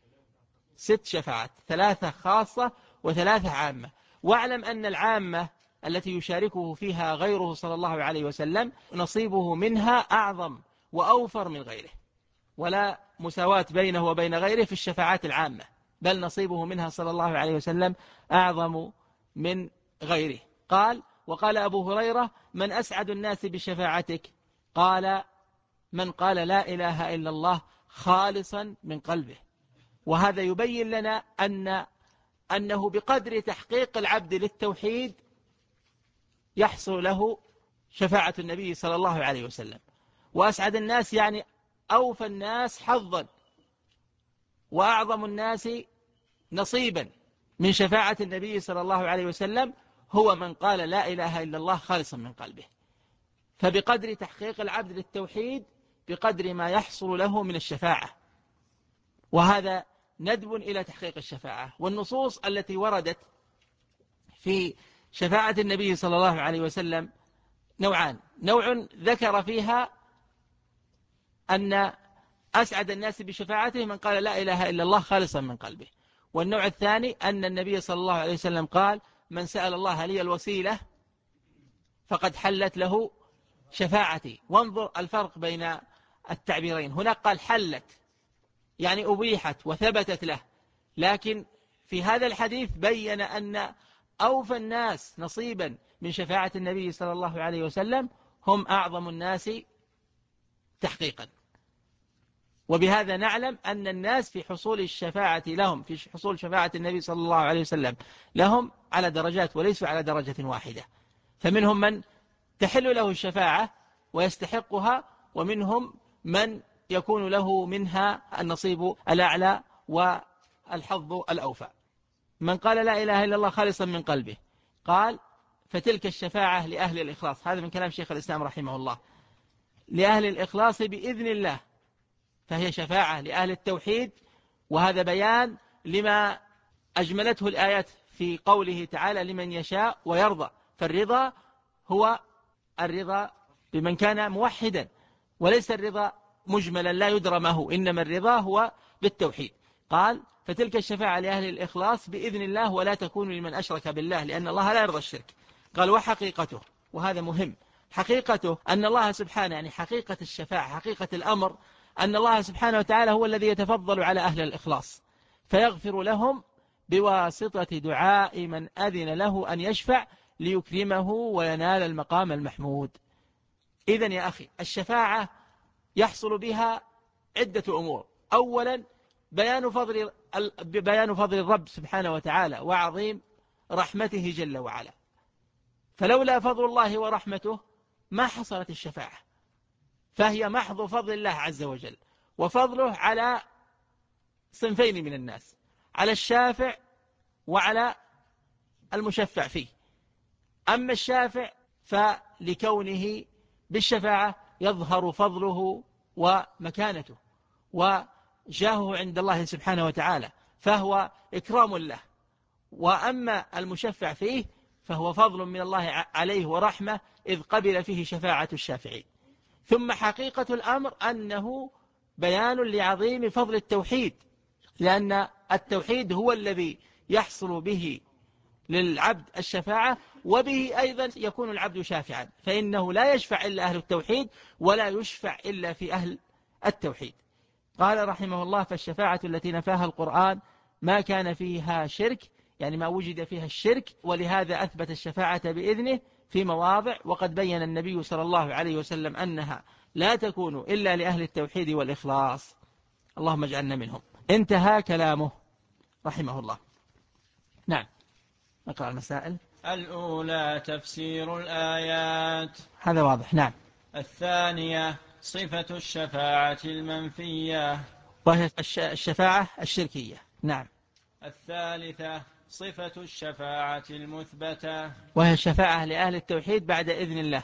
6 شفاعات، 3 خاصة و3 عامة. واعلم أن العامة التي يشاركه فيها غيره صلى الله عليه وسلم نصيبه منها أعظم وأوفر من غيره، ولا مساواة بينه وبين غيره في الشفاعات العامة، بل نصيبه منها صلى الله عليه وسلم أعظم من غيره. قال: وقال أبو هريرة: من أسعد الناس بشفاعتك؟ قال: من قال لا إله إلا الله خالصا من قلبه. وهذا يبين لنا أنه بقدر تحقيق العبد للتوحيد يحصل له شفاعة النبي صلى الله عليه وسلم. وأسعد الناس يعني أوفى الناس حظا وأعظم الناس نصيبا من شفاعة النبي صلى الله عليه وسلم هو من قال لا إله إلا الله خالصا من قلبه. فبقدر تحقيق العبد للتوحيد بقدر ما يحصل له من الشفاعة، وهذا ندب إلى تحقيق الشفاعة. والنصوص التي وردت في شفاعة النبي صلى الله عليه وسلم نوعان: نوع ذكر فيها أن أسعد الناس بشفاعته من قال لا إله إلا الله خالصا من قلبه، والنوع الثاني أن النبي صلى الله عليه وسلم قال: من سأل الله لي الوسيلة فقد حلت له شفاعتي. وانظر الفرق بين التعبيرين، هناك قال حلت يعني أبيحت وثبتت له، لكن في هذا الحديث بين أن أوفى الناس نصيبا من شفاعة النبي صلى الله عليه وسلم هم أعظم الناس تحقيقا. وبهذا نعلم أن الناس في حصول الشفاعة لهم، في حصول شفاعة النبي صلى الله عليه وسلم لهم على درجات وليسوا على درجة واحدة، فمنهم من تحل له الشفاعة ويستحقها، ومنهم من يكون له منها النصيب الأعلى والحظ الأوفى. من قال لا إله إلا الله خالصا من قلبه، قال: فتلك الشفاعة لأهل الإخلاص. هذا من كلام شيخ الإسلام رحمه الله، لأهل الإخلاص بإذن الله، فهي شفاعة لأهل التوحيد. وهذا بيان لما أجملته الآيات في قوله تعالى: لمن يشاء ويرضى. فالرضا هو الرضا بمن كان موحدا، وليس الرضا مجملا لا يدرى ما هو، إنما الرضا هو بالتوحيد. قال: فتلك الشفاعة لأهل الإخلاص بإذن الله ولا تكون لمن أشرك بالله لأن الله لا يرضى الشرك. قال: وحقيقته، وهذا مهم، حقيقته أن الله سبحانه، يعني حقيقة الشفاعة، حقيقة الأمر أن الله سبحانه وتعالى هو الذي يتفضل على أهل الإخلاص فيغفر لهم بواسطة دعاء من أذن له أن يشفع ليكرمه وينال المقام المحمود. إذن يا أخي، الشفاعة يحصل بها عدة أمور: أولا بيان فضل الرب سبحانه وتعالى وعظيم رحمته جل وعلا، فلولا فضل الله ورحمته ما حصلت الشفاعة، فهي محض فضل الله عز وجل، وفضله على صنفين من الناس: على الشافع وعلى المشفع فيه. أما الشافع فلكونه بالشفاعة يظهر فضله ومكانته وجاهه عند الله سبحانه وتعالى، فهو إكرام له. وأما المشفع فيه فهو فضل من الله عليه ورحمة، إذ قبل فيه شفاعة الشافعين. ثم حقيقة الأمر أنه بيان لعظيم فضل التوحيد، لأن التوحيد هو الذي يحصل به للعبد الشفاعة، وبه أيضا يكون العبد شافعا، فإنه لا يشفع إلا أهل التوحيد ولا يشفع إلا في أهل التوحيد. قال رحمه الله: فالشفاعة التي نفاها القرآن ما كان فيها شرك، يعني ما وجد فيها الشرك، ولهذا أثبت الشفاعة بإذنه في مواضع، وقد بين النبي صلى الله عليه وسلم أنها لا تكون إلا لأهل التوحيد والإخلاص. اللهم اجعلنا منهم. انتهى كلامه رحمه الله. نعم، نقرأ المسائل. الأولى تفسير الآيات، هذا واضح. نعم. الثانية صفة الشفاعة المنفية، وهي الشفاعة الشركية. نعم. الثالثة صفة الشفاعة المثبتة، وهي الشفاعة لأهل التوحيد بعد إذن الله.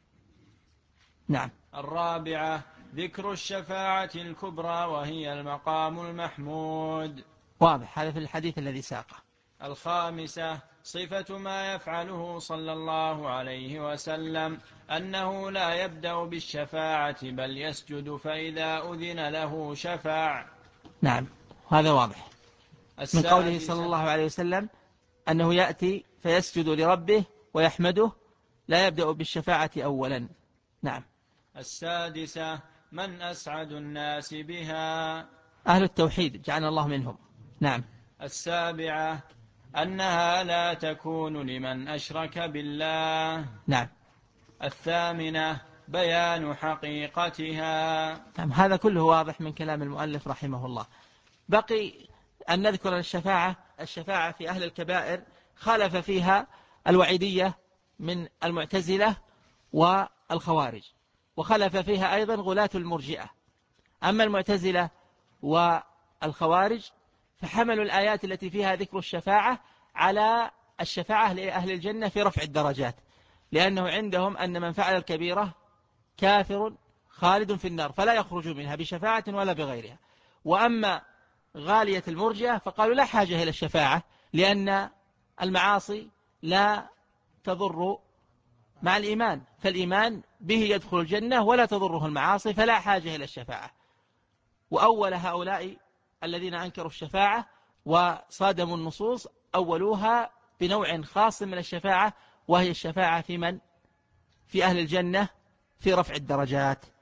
نعم. الرابعة ذكر الشفاعة الكبرى وهي المقام المحمود. واضح، هذا في الحديث الذي ساقه. الخامسة صفة ما يفعله صلى الله عليه وسلم أنه لا يبدأ بالشفاعة بل يسجد، فإذا أذن له شفع. نعم، هذا واضح من قوله صلى الله عليه وسلم أنه يأتي فيسجد لربه ويحمده لا يبدأ بالشفاعة أولا. نعم. السادسة: من أسعد الناس بها؟ أهل التوحيد جعلنا الله منهم. نعم. السابعة: أنها لا تكون لمن أشرك بالله. نعم. الثامنة: بيان حقيقتها. نعم. هذا كله واضح من كلام المؤلف رحمه الله. بقي أن نذكر الشفاعة في أهل الكبائر خالف فيها الوعيدية من المعتزلة والخوارج، وخلف فيها أيضا غلاة المرجئة. أما المعتزلة والخوارج فحملوا الآيات التي فيها ذكر الشفاعة على الشفاعة لأهل الجنة في رفع الدرجات، لأنه عندهم أن من فعل الكبيرة كافر خالد في النار فلا يخرج منها بشفاعة ولا بغيرها. وأما غالية المرجئة فقالوا لا حاجة إلى الشفاعة، لأن المعاصي لا تضر مع الإيمان، فالإيمان به يدخل الجنة ولا تضره المعاصي، فلا حاجة إلى الشفاعة. وأول هؤلاء الذين أنكروا الشفاعة وصادموا النصوص أولوها بنوع خاص من الشفاعة، وهي الشفاعة في أهل الجنة في رفع الدرجات.